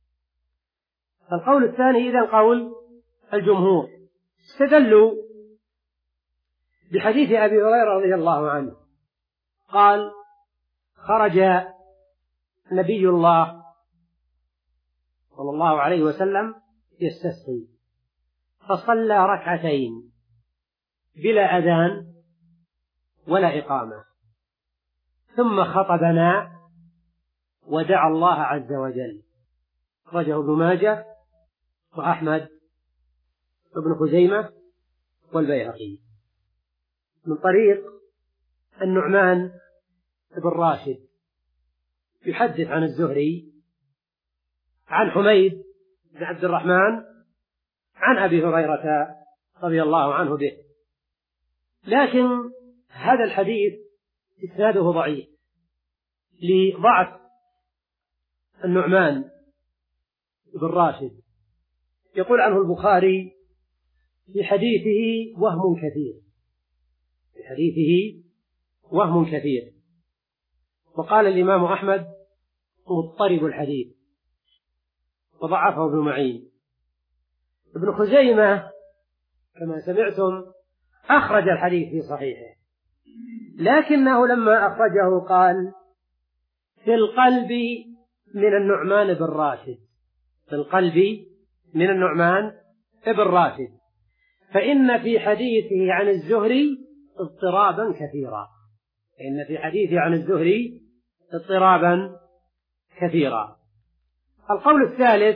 القول الثاني إذن قول الجمهور. استدلوا بحديث أبي هريرة رضي الله عنه قال: خرج نبي الله صلى الله عليه وسلم يستسقي فصلى ركعتين بلا أذان ولا إقامة، ثم خطبنا ودعا الله عز وجل. أخرجه ابن ماجه وأحمد وابن خزيمة والبيهقي من طريق النعمان بن راشد يحدث عن الزهري عن حميد بن عبد الرحمن عن أبي هريرة رضي الله عنه به. لكن هذا الحديث إسناده ضعيف لضعف النعمان بن راشد. يقول عنه البخاري في حديثه وهم كثير، في حديثه وهم كثير. وقال الإمام أحمد مضطرب الحديث وضعفه ابن معين. ابن خزيمة كما سمعتم أخرج الحديث في صحيحه، لكنه لما أخرجه قال: في القلب من النعمان بن راشد، في القلب من النعمان بن راشد، فإن في حديثه عن الزهري اضطرابا كثيرا، إن في حديثه عن الزهري اضطرابا كثيرا. القول الثالث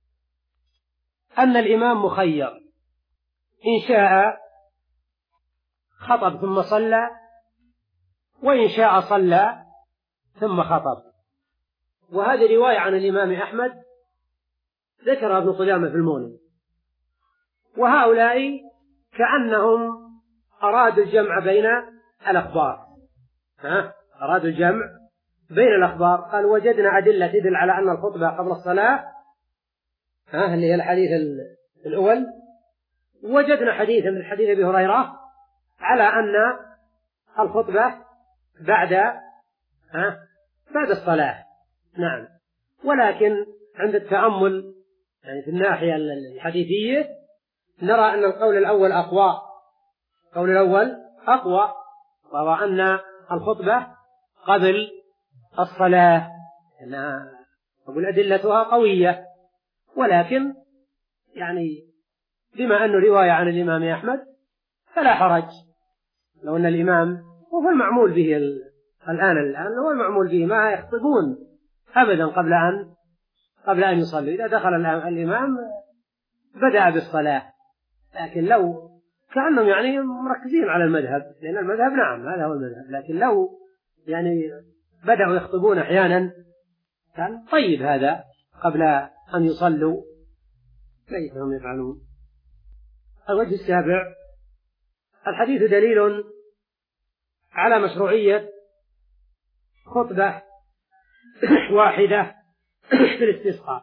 أن الإمام مخير، إن شاء خطب ثم صلى، وإن شاء صلى ثم خطب. وهذه رواية عن الإمام أحمد ذكرها ابن قدامة في المغني. وهؤلاء كأنهم أرادوا الجمع بين الأخبار، ها؟ أرادوا الجمع بين الأخبار. قال: وجدنا أدلة تدل على أن الخطبة قبل الصلاة، ها اللي هي الحديث الأول، وجدنا حديثا من حديث أبي هريرة على أن الخطبة بعد ها بعد الصلاة. نعم، ولكن عند التأمل يعني في الناحية الحديثية نرى أن القول الأول أقوى، القول الأول أقوى، وهو أن الخطبة قبل الصلاة، أنها أقول أدلتها قوية. ولكن يعني بما أنه رواية عن الإمام أحمد فلا حرج لو أن الإمام وهو المعمول به الآن الآن هو المعمول به ما يخطبون أبدا قبل أن قبل أن يصلوا. إذا دخل الإمام بدأ بالصلاة، لكن لو كأنهم يعني مركزين على المذهب، لأن المذهب نعم هذا هو المذهب، لكن لو يعني بدأوا يخطبون أحيانا كان طيب هذا قبل أن يصلوا كيف هم يفعلون. الوجه السابع: الحديث دليل على مشروعية خطبة واحدة في الاستسقاء،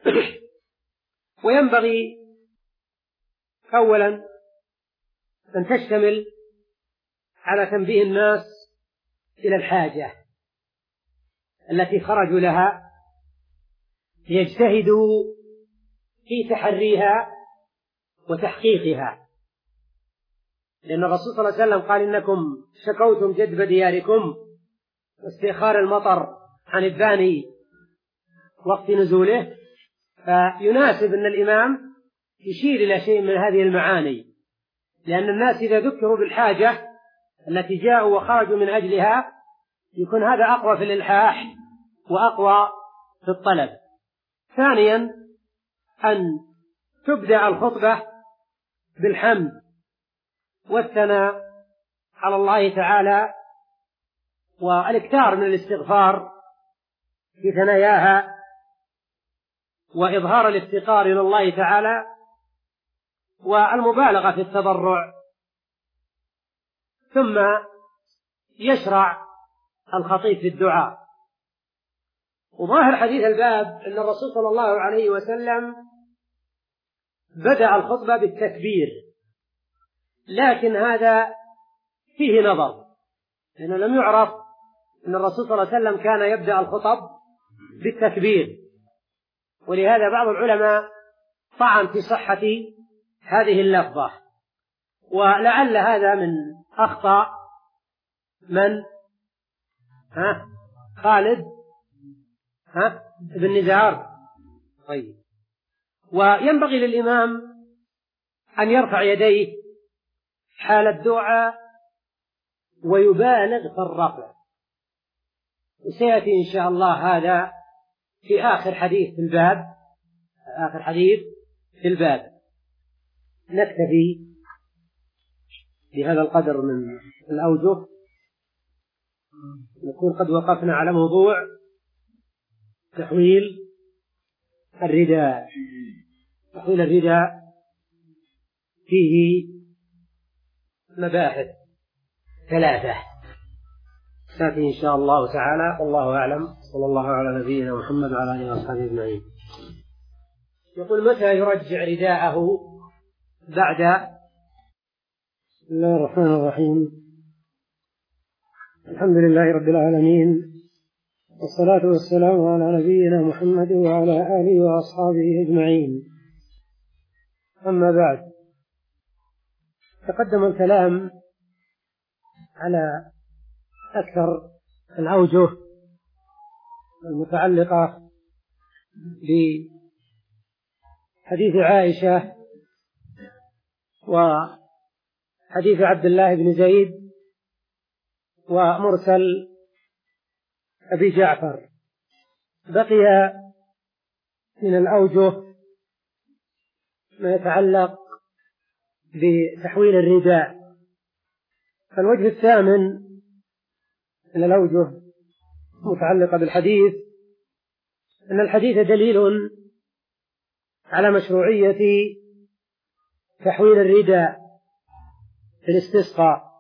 وينبغي أولا أن تشتمل على تنبيه الناس إلى الحاجة التي خرجوا لها ليجتهدوا في تحريها وتحقيقها، لأن الرسول صلى الله عليه وسلم قال: إنكم شكوتم جدب دياركم واستئخار المطر عن الداني وقت نزوله، فيناسب أن الإمام يشير إلى شيء من هذه المعاني، لأن الناس إذا ذكروا بالحاجة التي جاءوا وخرجوا من أجلها يكون هذا أقوى في الإلحاح وأقوى في الطلب. ثانيا أن تبدأ الخطبة بالحمد والثناء على الله تعالى والإكثار من الاستغفار في ثناياها وإظهار الافتقار إلى الله تعالى والمبالغة في التضرع، ثم يشرع الخطيب في الدعاء. وظاهر حديث الباب أن الرسول صلى الله عليه وسلم بدأ الخطبة بالتكبير، لكن هذا فيه نظر، لأنه لم يعرف أن الرسول صلى الله عليه وسلم كان يبدأ الخطب بالتكبير، ولهذا بعض العلماء طعن في صحة هذه اللفظة، ولعل هذا من أخطاء من ها خالد ها ابن نزار. طيب، وينبغي للإمام أن يرفع يديه حال الدعاء ويبالغ في الرفع، وسيأتي إن شاء الله هذا في آخر حديث في الباب آخر حديث في الباب. نكتفي بهذا القدر من الأوجه، نكون قد وقفنا على موضوع تحويل الرداء. تحويل الرداء فيه مباحث ثلاثة ساتي إن شاء الله تعالى، والله أعلم. صلى الله على نبينا محمد وعلى آله وصحبه أجمعين. يقول: متى يرجع رداءه بعد؟ بسم الله الرحمن الرحيم. الحمد لله رب العالمين، والصلاة والسلام على نبينا محمد وعلى آله وأصحابه أجمعين. أما بعد، تقدم الكلام على أكثر الأوجه المتعلقة بحديث عائشة وحديث عبد الله بن زيد ومرسل أبي جعفر. بقي من الأوجه ما يتعلق بتحويل الرداء. فالوجه الثامن من الأوجه متعلقة بالحديث أن الحديث دليل على مشروعية تحويل الرداء في الاستسقاء،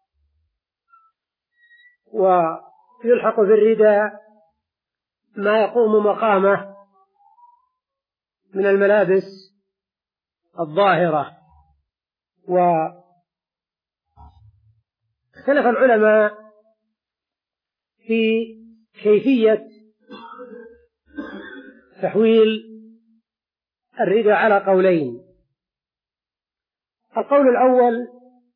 ويلحق بالرداء ما يقوم مقامه من الملابس الظاهرة. واختلف العلماء في كيفية تحويل الرداء على قولين. القول الأول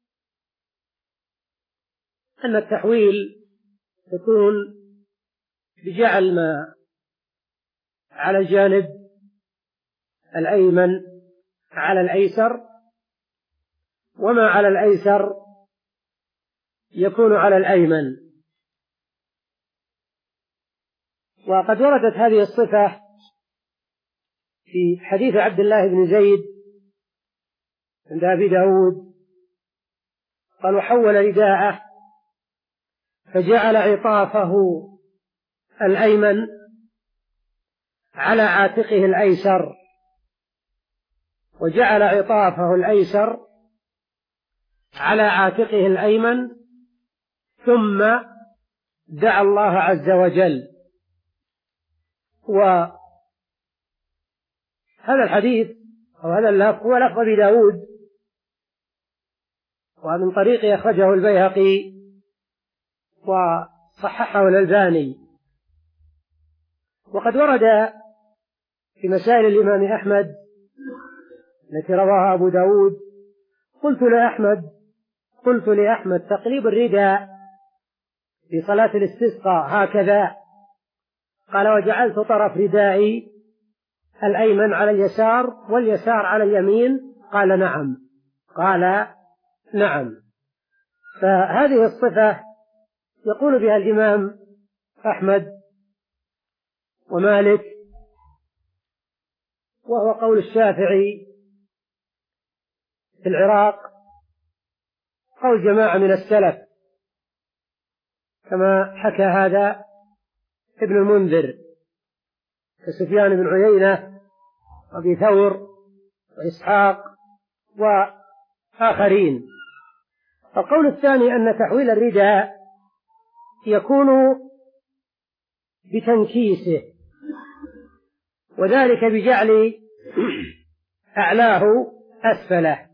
أن التحويل يكون بجعل ما على الجانب الأيمن على الأيسر، وما على الأيسر يكون على الأيمن. وقد وردت هذه الصفة في حديث عبد الله بن زيد عند أبي داود، قال: وحول رداءه فجعل عطافه الأيمن على عاتقه الأيسر، وجعل عطافه الأيسر على عاتقه الأيمن، ثم دعا الله عز وجل. وهذا الحديث أو هذا اللفظ هو لفظ أبي داود، ومن طريقه أخرجه البيهقي وصححه الألباني. وقد ورد في مسائل الإمام أحمد التي رواها أبو داود: قلت لأحمد قلت لأحمد تقليب الرداء في صلاة الاستسقاء هكذا؟ قال: وجعلت طرف ردائي الأيمن على اليسار واليسار على اليمين. قال: نعم. قال: نعم. فهذه الصفة يقول بها الإمام أحمد ومالك، وهو قول الشافعي في العراق، قول جماعة من السلف، كما حكى هذا ابن المنذر كسفيان بن عيينة وأبي ثور وإسحاق وآخرين. القول الثاني أن تحويل الرداء يكون بتنكيسه، وذلك بجعل أعلاه أسفله،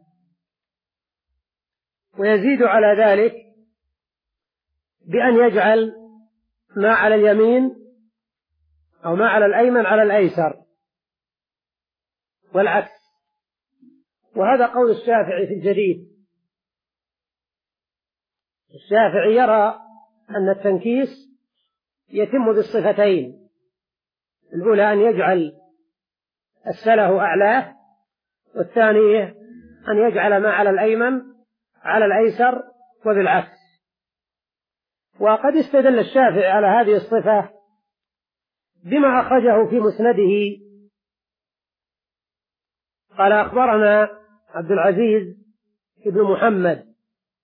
ويزيد على ذلك بأن يجعل ما على اليمين أو ما على الأيمن على الأيسر والعكس. وهذا قول الشافعي في الجديد. الشافعي يرى أن التنكيس يتم بالصفتين: الأولى أن يجعل أسفله أعلاه، والثانية أن يجعل ما على الأيمن على الأيسر وبالعكس. وقد استدل الشافعي على هذه الصفة بما أخرجه في مسنده. قال: أخبرنا عبد العزيز بن محمد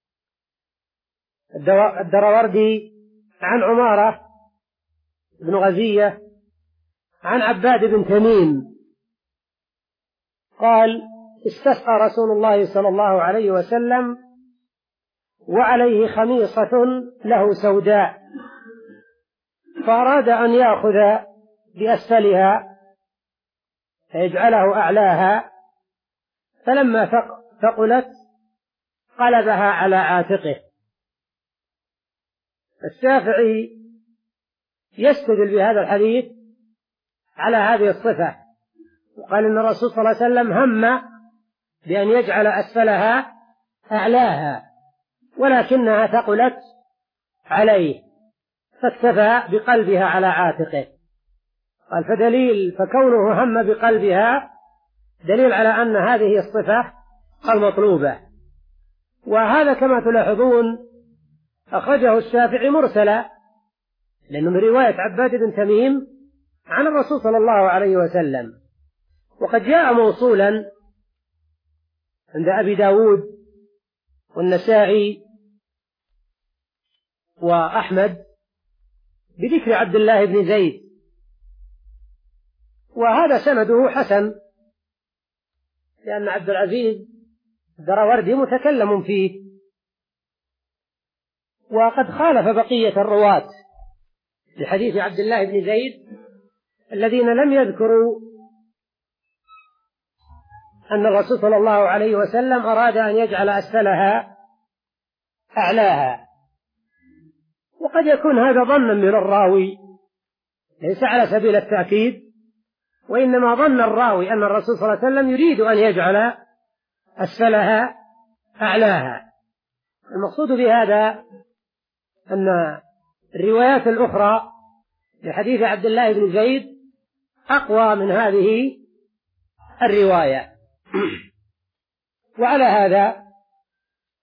الدراوردي عن عمارة بن غزية عن عباد بن تميم قال: استسقى رسول الله صلى الله عليه وسلم وعليه خميصة له سوداء، فأراد أن يأخذ بأسفلها فيجعله أعلاها، فلما ثقلت قلبها على عاتقه. الشافعي يستدل بهذا الحديث على هذه الصفة، وقال إن الرسول صلى الله عليه وسلم هم بأن يجعل أسفلها أعلاها، ولكنها ثقلت عليه فاكتفى بقلبها على عاتقه. قال: فدليل فكونه هم بقلبها دليل على أن هذه الصفة المطلوبة. وهذا كما تلاحظون أخرجه الشافعي مرسلا، لأنه من رواية عباد بن تميم عن الرسول صلى الله عليه وسلم، وقد جاء موصولا عند أبي داود والنسائي وأحمد بذكر عبد الله بن زيد، وهذا سنده حسن، لأن عبد العزيز الدراوردي متكلم فيه، وقد خالف بقية الرواة لحديث عبد الله بن زيد الذين لم يذكروا أن الرسول صلى الله عليه وسلم أراد أن يجعل أسفلها أعلاها. وقد يكون هذا ظنا من الراوي ليس على سبيل التأكيد، وإنما ظن الراوي أن الرسول صلى الله عليه وسلم يريد أن يجعل أسفلها أعلاها. المقصود بهذا أن الروايات الأخرى لحديث عبد الله بن زيد أقوى من هذه الرواية. وعلى هذا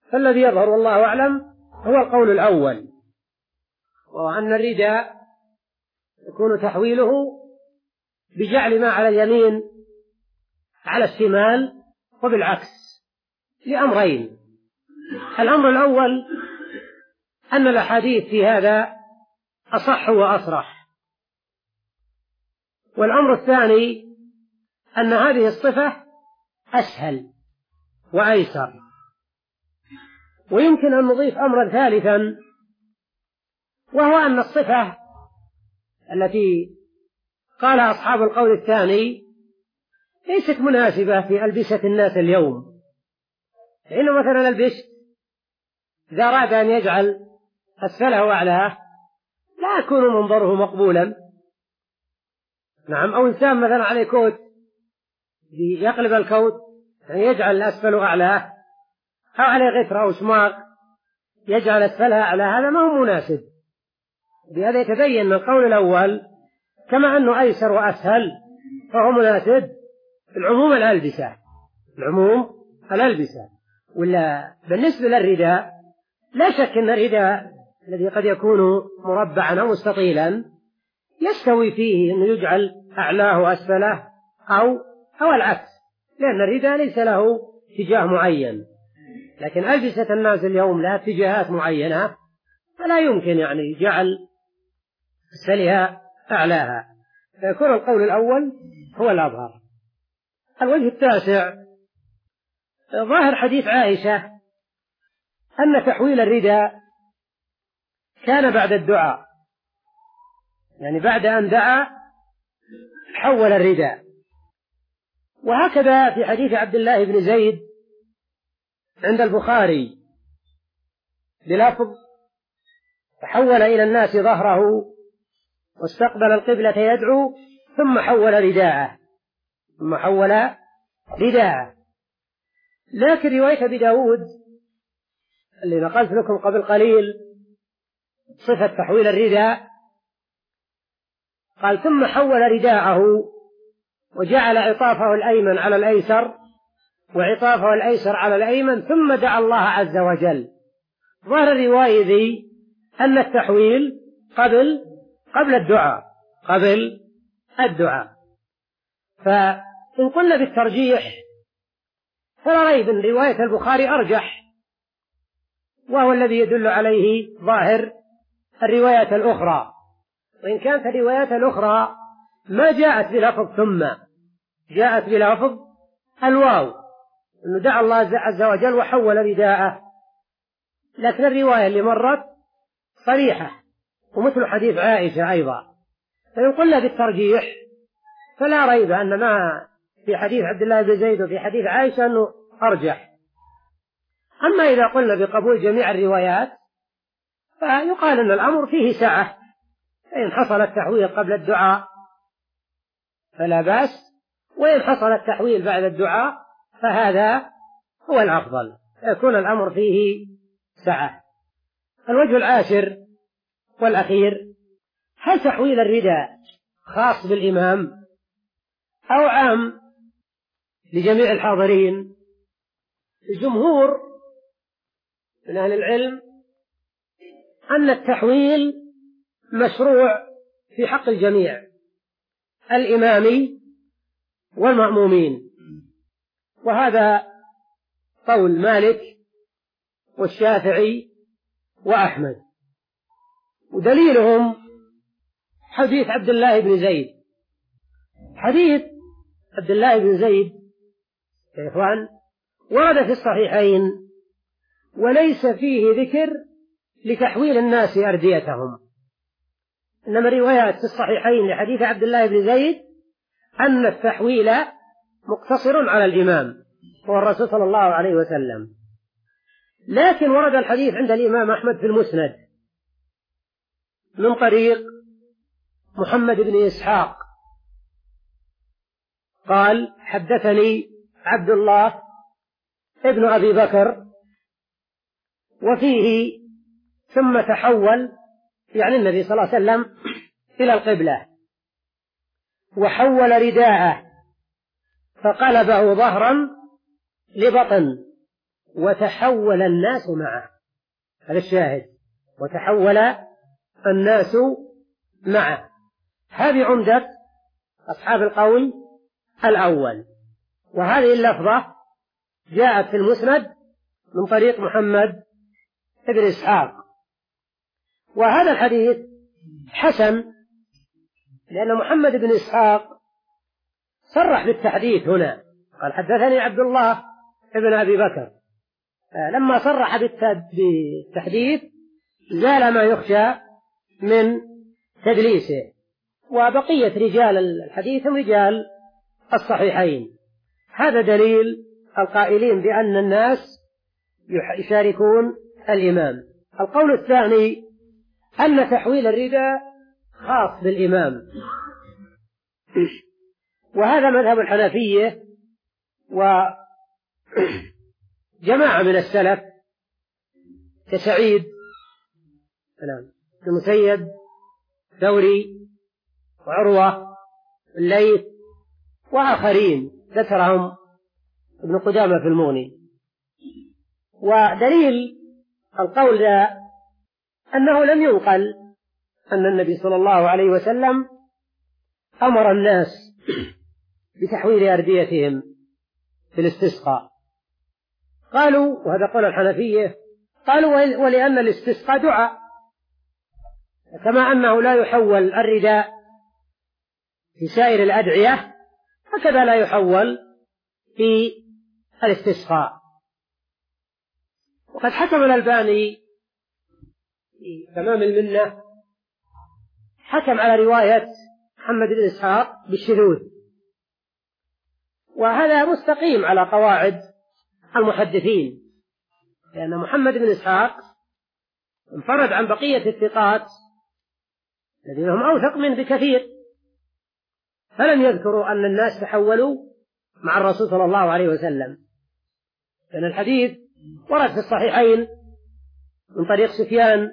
فالذي يظهر والله أعلم هو القول الأول، وأن الرداء يكون تحويله بجعل ما على اليمين على الشمال وبالعكس، لأمرين: الأمر الأول أن الأحاديث في هذا أصح وأصرح، والأمر الثاني أن هذه الصفة أسهل وأيسر. ويمكن أن نضيف أمرا ثالثا، وهو أن الصفة التي قال أصحاب القول الثاني ليست مناسبة في ألبسة الناس اليوم، لأنه مثلا البشت إذا أراد أن يجعل أسفله وأعلاه لا يكون منظره مقبولا. نعم، أو إنسان مثلا عليه كوت يقلب الكوت يعني يجعل الأسفل أعلاه، أو عليه غترة أو شماغ يجعل أسفلها أعلى، هذا ما هو مناسب. بهذا يتبين أن القول الأول كما أنه أيسر وأسهل فهو مناسب في العموم الألبسة، العموم الألبسة. ولا بالنسبة للرداء لا شك أن الرداء الذي قد يكون مربعا أو مستطيلا يستوي فيه أنه يجعل أعلاه وأسفله أو أو العكس، لأن الرداء ليس له اتجاه معين. لكن ألبسة الناس اليوم لها اتجاهات معينة، فلا يمكن يعني جعل أسفلها أعلاها، فيكون القول الأول هو الأظهر. الوجه التاسع: ظاهر حديث عائشة أن تحويل الرداء كان بعد الدعاء، يعني بعد أن دعا حول الرداء. وهكذا في حديث عبد الله بن زيد عند البخاري بلفظ: فحول إلى الناس ظهره واستقبل القبلة يدعو ثم حول رداءه ثم حول رداءه. لكن رواية أبي داود اللي نقلت لكم قبل قليل صفة تحويل الرداء قال: ثم حول رداءه وجعل عطافه الأيمن على الأيسر وعطافه الأيسر على الأيمن ثم دعا الله عز وجل. ظهر الرواية ذي أن التحويل قبل قبل الدعاء قبل الدعاء. فإن قلنا بالترجيح فلا ريب أن رواية البخاري أرجح، وهو الذي يدل عليه ظاهر الروايات الأخرى، وإن كانت الروايات الأخرى ما جاءت بلفظ ثم، جاءت بلفظ الواو، أنه دعا الله عز وجل وحول رداءه. لكن الرواية اللي مرت صريحة، ومثل حديث عائشة أيضا. فإن قلنا بالترجيح فلا ريب أن ما في حديث عبد الله بن زيد وفي حديث عائشة أنه أرجح. أما إذا قلنا بقبول جميع الروايات فيقال أن الأمر فيه سعة، فإن حصل التحويل قبل الدعاء فلا بأس، وإن حصل التحويل بعد الدعاء فهذا هو الأفضل، يكون الأمر فيه سعة. الوجه العاشر والأخير: هل تحويل الرداء خاص بالإمام أو عام لجميع الحاضرين؟ الجمهور من أهل العلم أن التحويل مشروع في حق الجميع، الإمام والمأمومين، وهذا قول مالك والشافعي وأحمد. ودليلهم حديث عبد الله بن زيد. حديث عبد الله بن زيد يا إخوان ورد في الصحيحين، وليس فيه ذكر لتحويل الناس أرديتهم، إنما الروايات في الصحيحين لحديث عبد الله بن زيد أن التحويل مقتصر على الإمام هو الرسول صلى الله عليه وسلم. لكن ورد الحديث عند الإمام أحمد في المسند من طريق محمد بن إسحاق قال: حدثني عبد الله ابن أبي بكر، وفيه ثم تحول يعني النبي صلى الله عليه وسلم إلى القبلة وحول رداءه فقلبه ظهرا لبطن وتحول الناس معه. هذا الشاهد، وتحول الناس معه. هذه عمدة أصحاب القول الأول. وهذه اللفظة جاءت في المسند من طريق محمد بن إسحاق. وهذا الحديث حسن، لأن محمد بن إسحاق صرح بالتحديث هنا، قال حدثني عبد الله ابن أبي بكر. لما صرح بالتحديث زال ما يخشى من تدليسه. وبقية رجال الحديث هم رجال الصحيحين. هذا دليل القائلين بأن الناس يشاركون الإمام. القول الثاني أن تحويل الرداء خاص بالإمام، وهذا مذهب الحنفية وجماعة من السلف كسعيد المسيب ثوري وعروة الليث وآخرين ذكرهم ابن قدامة في المغني. ودليل القول ذا أنه لم ينقل أن النبي صلى الله عليه وسلم أمر الناس بتحويل أرديتهم في الاستسقاء. قالوا، وهذا قول الحنفية، قالوا ولأن الاستسقاء دعاء، كما أنه لا يحول الرداء في سائر الأدعية هكذا لا يحول في الاستسقاء. وقد حكم الألباني في تمام المنة، حكم على رواية محمد بن إسحاق بالشذوذ، وهذا مستقيم على قواعد المحدثين، لأن محمد بن إسحاق انفرد عن بقية الثقات الذين هم أوثق منه بكثير، فلم يذكروا أن الناس تحولوا مع الرسول صلى الله عليه وسلم. لأن الحديث ورد في الصحيحين من طريق سفيان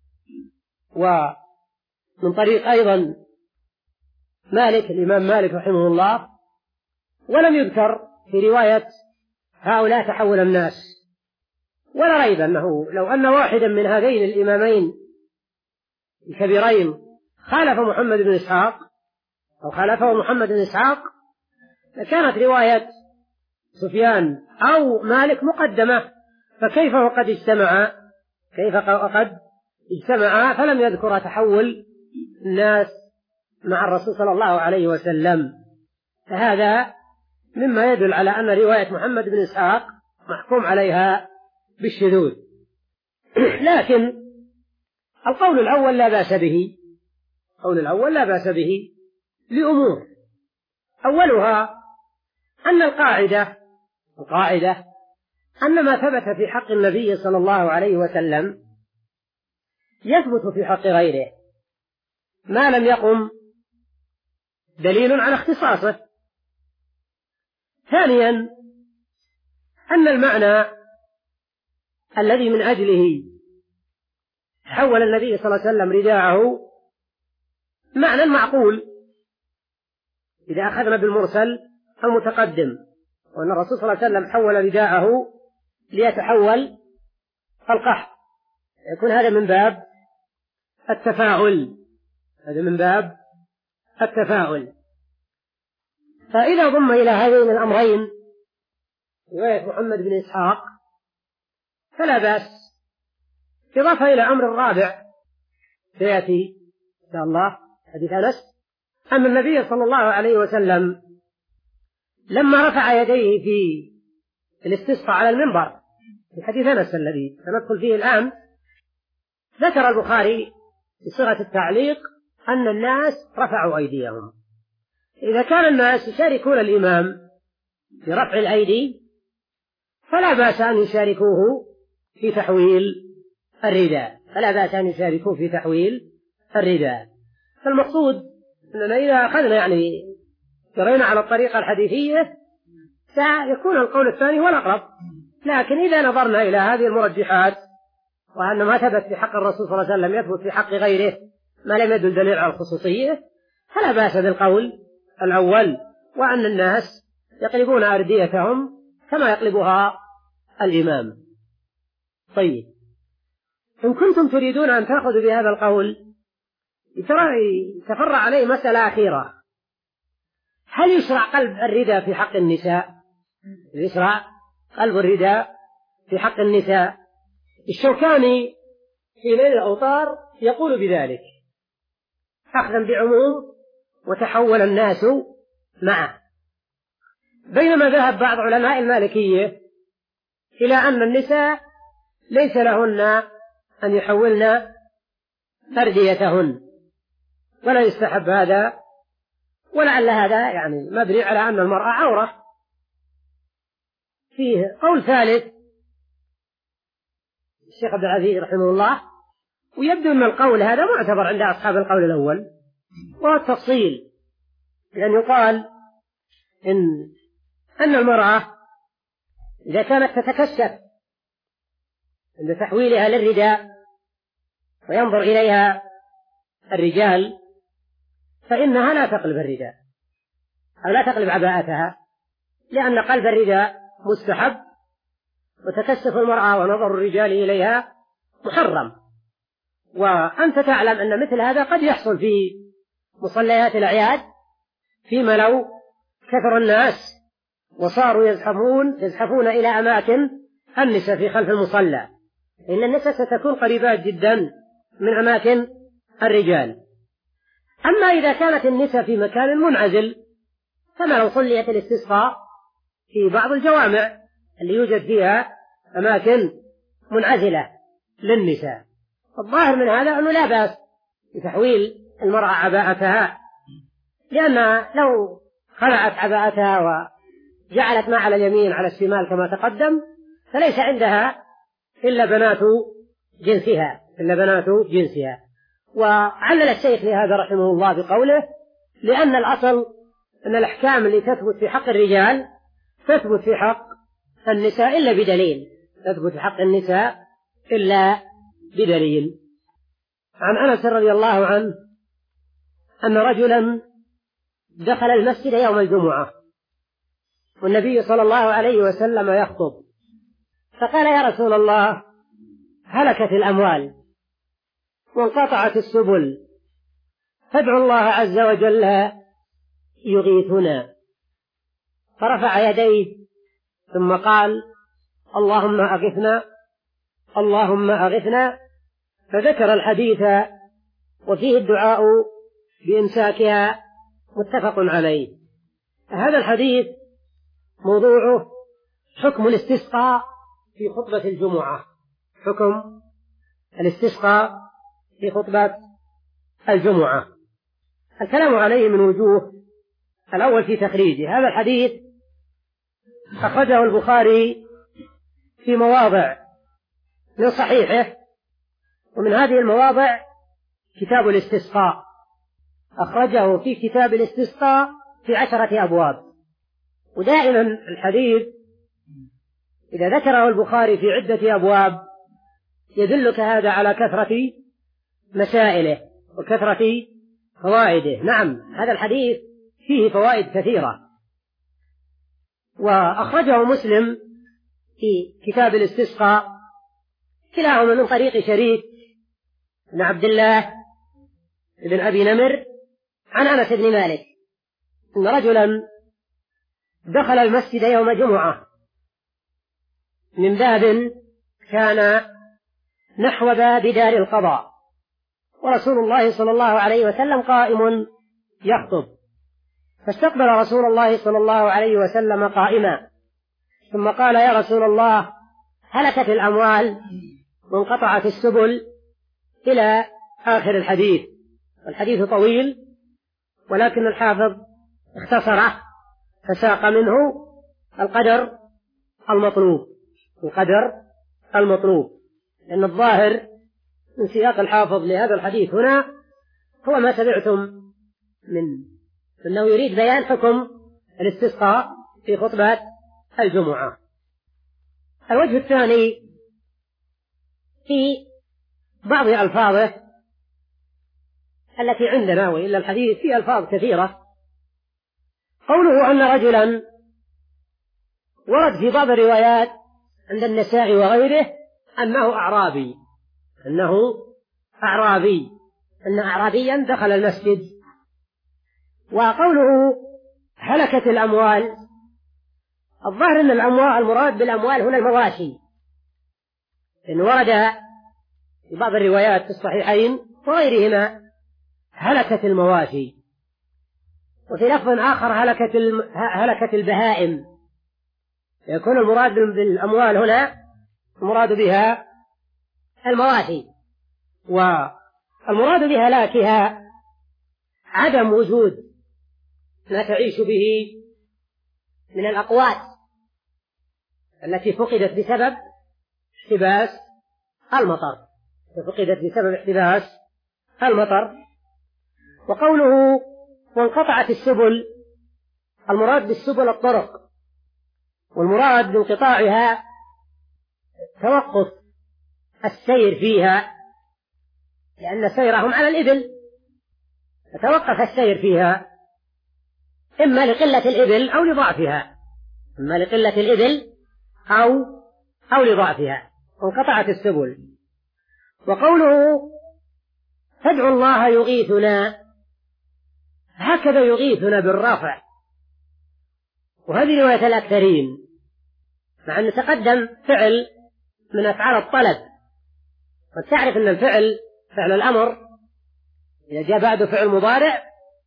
ومن طريق أيضا مالك، الإمام مالك رحمه الله، ولم يذكر في رواية هؤلاء تحول الناس. ولا ريب أنه لو أن واحدا من هذين الإمامين الكبيرين خالف محمد بن إسحاق أو خالفه محمد بن إسحاق لكانت رواية سفيان أو مالك مقدمة، فكيف وقد اجتمع كيف وقد اجتمع فلم يذكر تحول الناس مع الرسول صلى الله عليه وسلم. فهذا مما يدل على أن رواية محمد بن إسحاق محكوم عليها بالشذوذ. لكن القول الأول لا بأس به، القول الأول لا بأس به لأمور. أولها أن القاعدة القاعدة أن ما ثبت في حق النبي صلى الله عليه وسلم يثبت في حق غيره ما لم يقم دليل على اختصاصه. ثانيا أن المعنى الذي من أجله حول النبي صلى الله عليه وسلم رداءه معنى معقول إذا أخذنا بالمرسل المتقدم، وأن الرسول صلى الله عليه وسلم حول رداءه ليتحول القحط، يكون هذا من باب التفاعل، هذا من باب التفاعل. فإذا ضم إلى هذين الأمرين رواية محمد بن إسحاق فلا بأس. إضافة إلى أمر الرابع سيأتي إن شاء الله حديث أنس، أن النبي صلى الله عليه وسلم لما رفع يديه في الاستسقاء على المنبر في حديث أنس الذي سندخل فيه الآن، ذكر البخاري بصيغة التعليق أن الناس رفعوا أيديهم. إذا كان الناس يشاركون الإمام في رفع الأيدي فلا بأس أن يشاركوه في تحويل الرداء، فلا بأس أن يشاركوه في تحويل الرداء. فالمقصود أننا إذا أخذنا يعني جرينا على الطريقة الحديثية سيكون القول الثاني هو الأقرب. لكن إذا نظرنا إلى هذه المرجحات وأن ما ثبت في حق الرسول صلى الله عليه وسلم يثبت في حق غيره ما لم يدل دليل على الخصوصية، فلا بأس بالقول الأول، وأن الناس يقلبون أرديتهم كما يقلبها الإمام. طيب، إن كنتم تريدون أن تأخذوا بهذا القول يتفرع عليه مسألة أخيرة: هل يشرع قلب الرداء في حق النساء؟ يشرع قلب الرداء في حق النساء؟ الشوكاني في نيل الأوطار يقول بذلك أخذا بعموم وتحول الناس معه، بينما ذهب بعض علماء المالكية إلى أن النساء ليس لهن أن يحولن أرديتهن، ولا يستحب هذا، ولعل هذا يعني مبني على أن المرأة عورة. فيه قول ثالث الشيخ عبد العزيز رحمه الله، ويبدو أن القول هذا معتبر عند أصحاب القول الأول، وهو التفصيل، لأن يقال إن أن المرأة إذا كانت تتكشف عند تحويلها للرداء وينظر إليها الرجال فإنها لا تقلب الرداء أو لا تقلب عباءتها، لأن قلب الرداء مستحب، وتكشف المرأة ونظر الرجال إليها محرم. وأنت تعلم أن مثل هذا قد يحصل في مصليات الأعياد، فيما لو كثر الناس وصاروا يزحفون يزحفون إلى أماكن النساء في خلف المصلى، إن النساء ستكون قريبات جدا من أماكن الرجال. أما إذا كانت النساء في مكان منعزل، كما لو صليت الاستسقاء في بعض الجوامع اللي يوجد فيها أماكن منعزلة للنساء، الظاهر من هذا أنه لا بأس بتحويل المرأة عباءتها، لأن لو خلعت عباءتها وجعلت ما على اليمين على الشمال كما تقدم فليس عندها إلا بنات جنسها إلا بنات جنسها. وعلل الشيخ لهذا رحمه الله بقوله: لأن الأصل أن الأحكام اللي تثبت في حق الرجال تثبت في حق النساء إلا بدليل تثبت في حق النساء إلا بدليل. عن أنس رضي الله عنه أن رجلا دخل المسجد يوم الجمعة والنبي صلى الله عليه وسلم يخطب، فقال: يا رسول الله، هلكت الأموال وانقطعت السبل، فادعوا الله عز وجل يغيثنا. فرفع يديه ثم قال: اللهم أغثنا اللهم أغثنا، فذكر الحديث وفيه الدعاء بإمساكها، متفق عليه. هذا الحديث موضوعه حكم الاستسقاء في خطبة الجمعة، حكم الاستسقاء في خطبة الجمعة. الكلام عليه من وجوه: الأول في تخريجه. هذا الحديث أخرجه البخاري في مواضع من صحيحه، ومن هذه المواضع كتاب الاستسقاء، أخرجه في كتاب الاستسقاء في عشرة أبواب. ودائما الحديث إذا ذكره البخاري في عدة أبواب يدلك هذا على كثرة مسائله وكثرة فوائده. نعم، هذا الحديث فيه فوائد كثيرة. وأخرجه مسلم في كتاب الاستسقاء كلاهما من طريق شريك بن عبد الله بن أبي نمر عن أنس بن مالك أن رجلا دخل المسجد يوم جمعة من باب كان نحو باب دار القضاء، ورسول الله صلى الله عليه وسلم قائم يخطب، فاستقبل رسول الله صلى الله عليه وسلم قائما، ثم قال: يا رسول الله، هلكت الأموال وانقطعت السبل، إلى آخر الحديث. والحديث طويل ولكن الحافظ اختصره فساق منه القدر المطلوب القدر المطلوب لأن الظاهر من سياق الحافظ لهذا الحديث هنا هو ما سمعتم من أنه يريد بيان حكم الاستسقاء في خطبة الجمعة. الوجه الثاني في بعض ألفاظه التي عندنا، وإلا الحديث فيه ألفاظ كثيرة. قوله أن رجلا ورد في بعض الروايات عند النسائي وغيره أنه أعرابي أنه أعرابي أن أعرابيا دخل المسجد. وقوله هلكت الأموال، الظاهر أن الأموال المراد بالأموال هنا المواشي، إن ورد في بعض الروايات في الصحيحين وغيرهما هلكت المواشي، وفي لفظ آخر هلكت الم... هلكت البهائم، يكون المراد بالأموال هنا المراد بها المواشي، والمراد بهلاكها عدم وجود ما تعيش به من الأقوات التي فقدت بسبب احتباس المطر فقدت بسبب احتباس المطر. وقوله وانقطعت السبل، المراد بالسبل الطرق، والمراد بانقطاعها توقف السير فيها، لأن سيرهم على الإبل، فتوقف السير فيها إما لقلة الإبل أو لضعفها إما لقلة الإبل أو أو لضعفها، وانقطعت السبل. وقوله فادعوا الله يغيثنا، هكذا يغيثنا بالرفع، وهذه رواية الأكثرين، مع أن تقدم فعل من أفعال الطلب، وتعرف أن الفعل فعل الأمر إذا جاء بعده فعل مضارع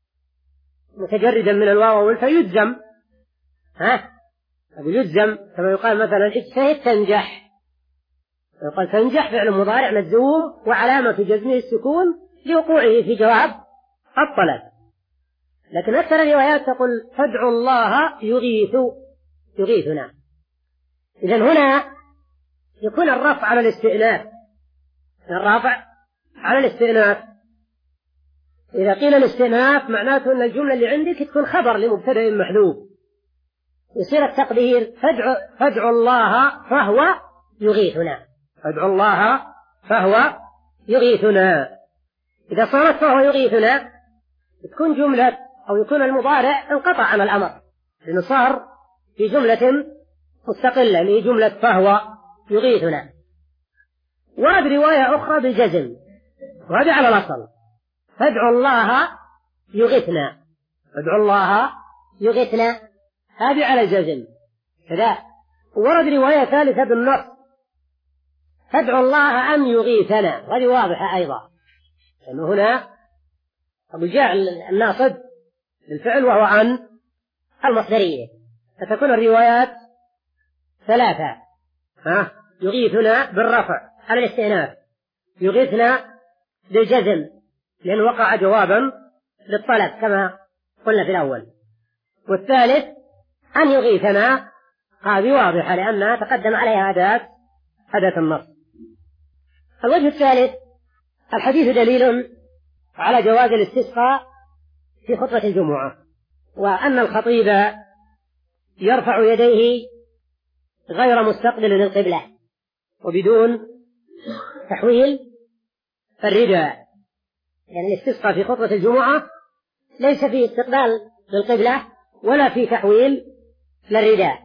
متجردا من الواو والفاء يجزم، ها يجزم كما يقال مثلا اجتهد تنجح، يقال تنجح فعل مضارع مجزوم وعلامة جزمه السكون لوقوعه في جواب الطلب. لكن أكثر الروايات تقول فادعوا الله يغيث يغيثنا. إذن هنا يكون الرفع على الاستئناف، الرفع على الاستئناف. إذا قيل الاستئناف معناته أن الجملة اللي عندك تكون خبر لمبتدأ محذوف، يصير التقدير فادعوا فادعوا الله فهو يغيثنا، فادعوا الله فهو يغيثنا. إذا صارت فهو يغيثنا تكون جملة أو يكون المضارع انقطع عن الأمر، لأنه صار في جملة مستقلة اللي هي جملة فهو يغيثنا. ورد رواية أخرى بالجزم، وهذا على الأصل فادعوا الله يغيثنا، فادعوا الله يغيثنا هذه على الجزم كذا. ورد رواية ثالثة بالنص فادعوا الله أن يغيثنا، وهذه واضحة أيضا، لأنه هنا أبو جاء الناصب للفعل وهو عن المصدرية، فتكون الروايات ثلاثة، ها يغيثنا بالرفع على الاستئناف، يغيثنا بالجزم لأن وقع جوابا للطلب كما قلنا في الأول، والثالث أن يغيثنا هذه واضحة لأنها تقدم عليها أداة أداة النص. الوجه الثالث الحديث دليل على جواز الاستسقاء في خطبة الجمعة، وأن الخطيب يرفع يديه غير مستقبل للقبلة وبدون تحويل الرداء، يعني الاستسقاء في خطبة الجمعة ليس فيه استقبال للقبلة ولا في تحويل للرداء،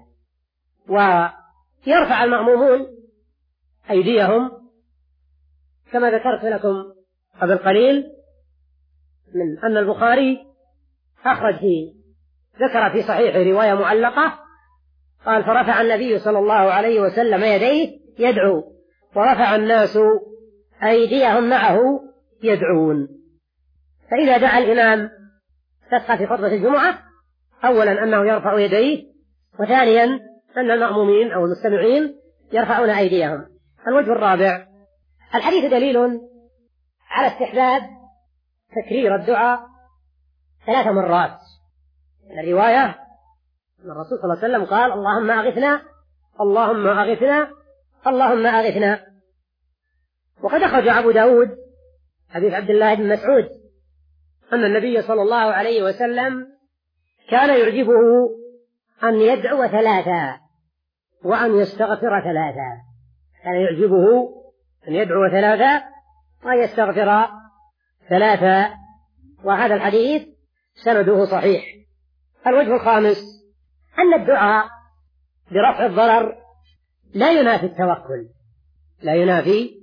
ويرفع المأمومون أيديهم كما ذكرت لكم قبل قليل من أن البخاري أخرج في ذكر في صحيح رواية معلقة قال فرفع النبي صلى الله عليه وسلم يديه يدعو ورفع الناس أيديهم معه يدعون. فإذا دعا الإمام استسقى في خطبة الجمعة أولا أنه يرفع يديه، وثانيا أن المأمومين أو المستمعين يرفعون أيديهم. الوجه الرابع الحديث دليل على استحباب تكرير الدعاء ثلاث مرات. الرواية أن الرسول صلى الله عليه وسلم قال اللهم أغثنا اللهم أغثنا اللهم أغثنا. وقد أخرج أبو داود حديث عبد الله بن مسعود أن النبي صلى الله عليه وسلم كان يعجبه أن يدعو ثلاثا وأن يستغفر ثلاثا، كان يعجبه أن يدعو ثلاثا وأن يستغفر ثلاثا، وهذا الحديث سنده صحيح. الوجه الخامس أن الدعاء برفع الضرر لا ينافي التوكل لا ينافي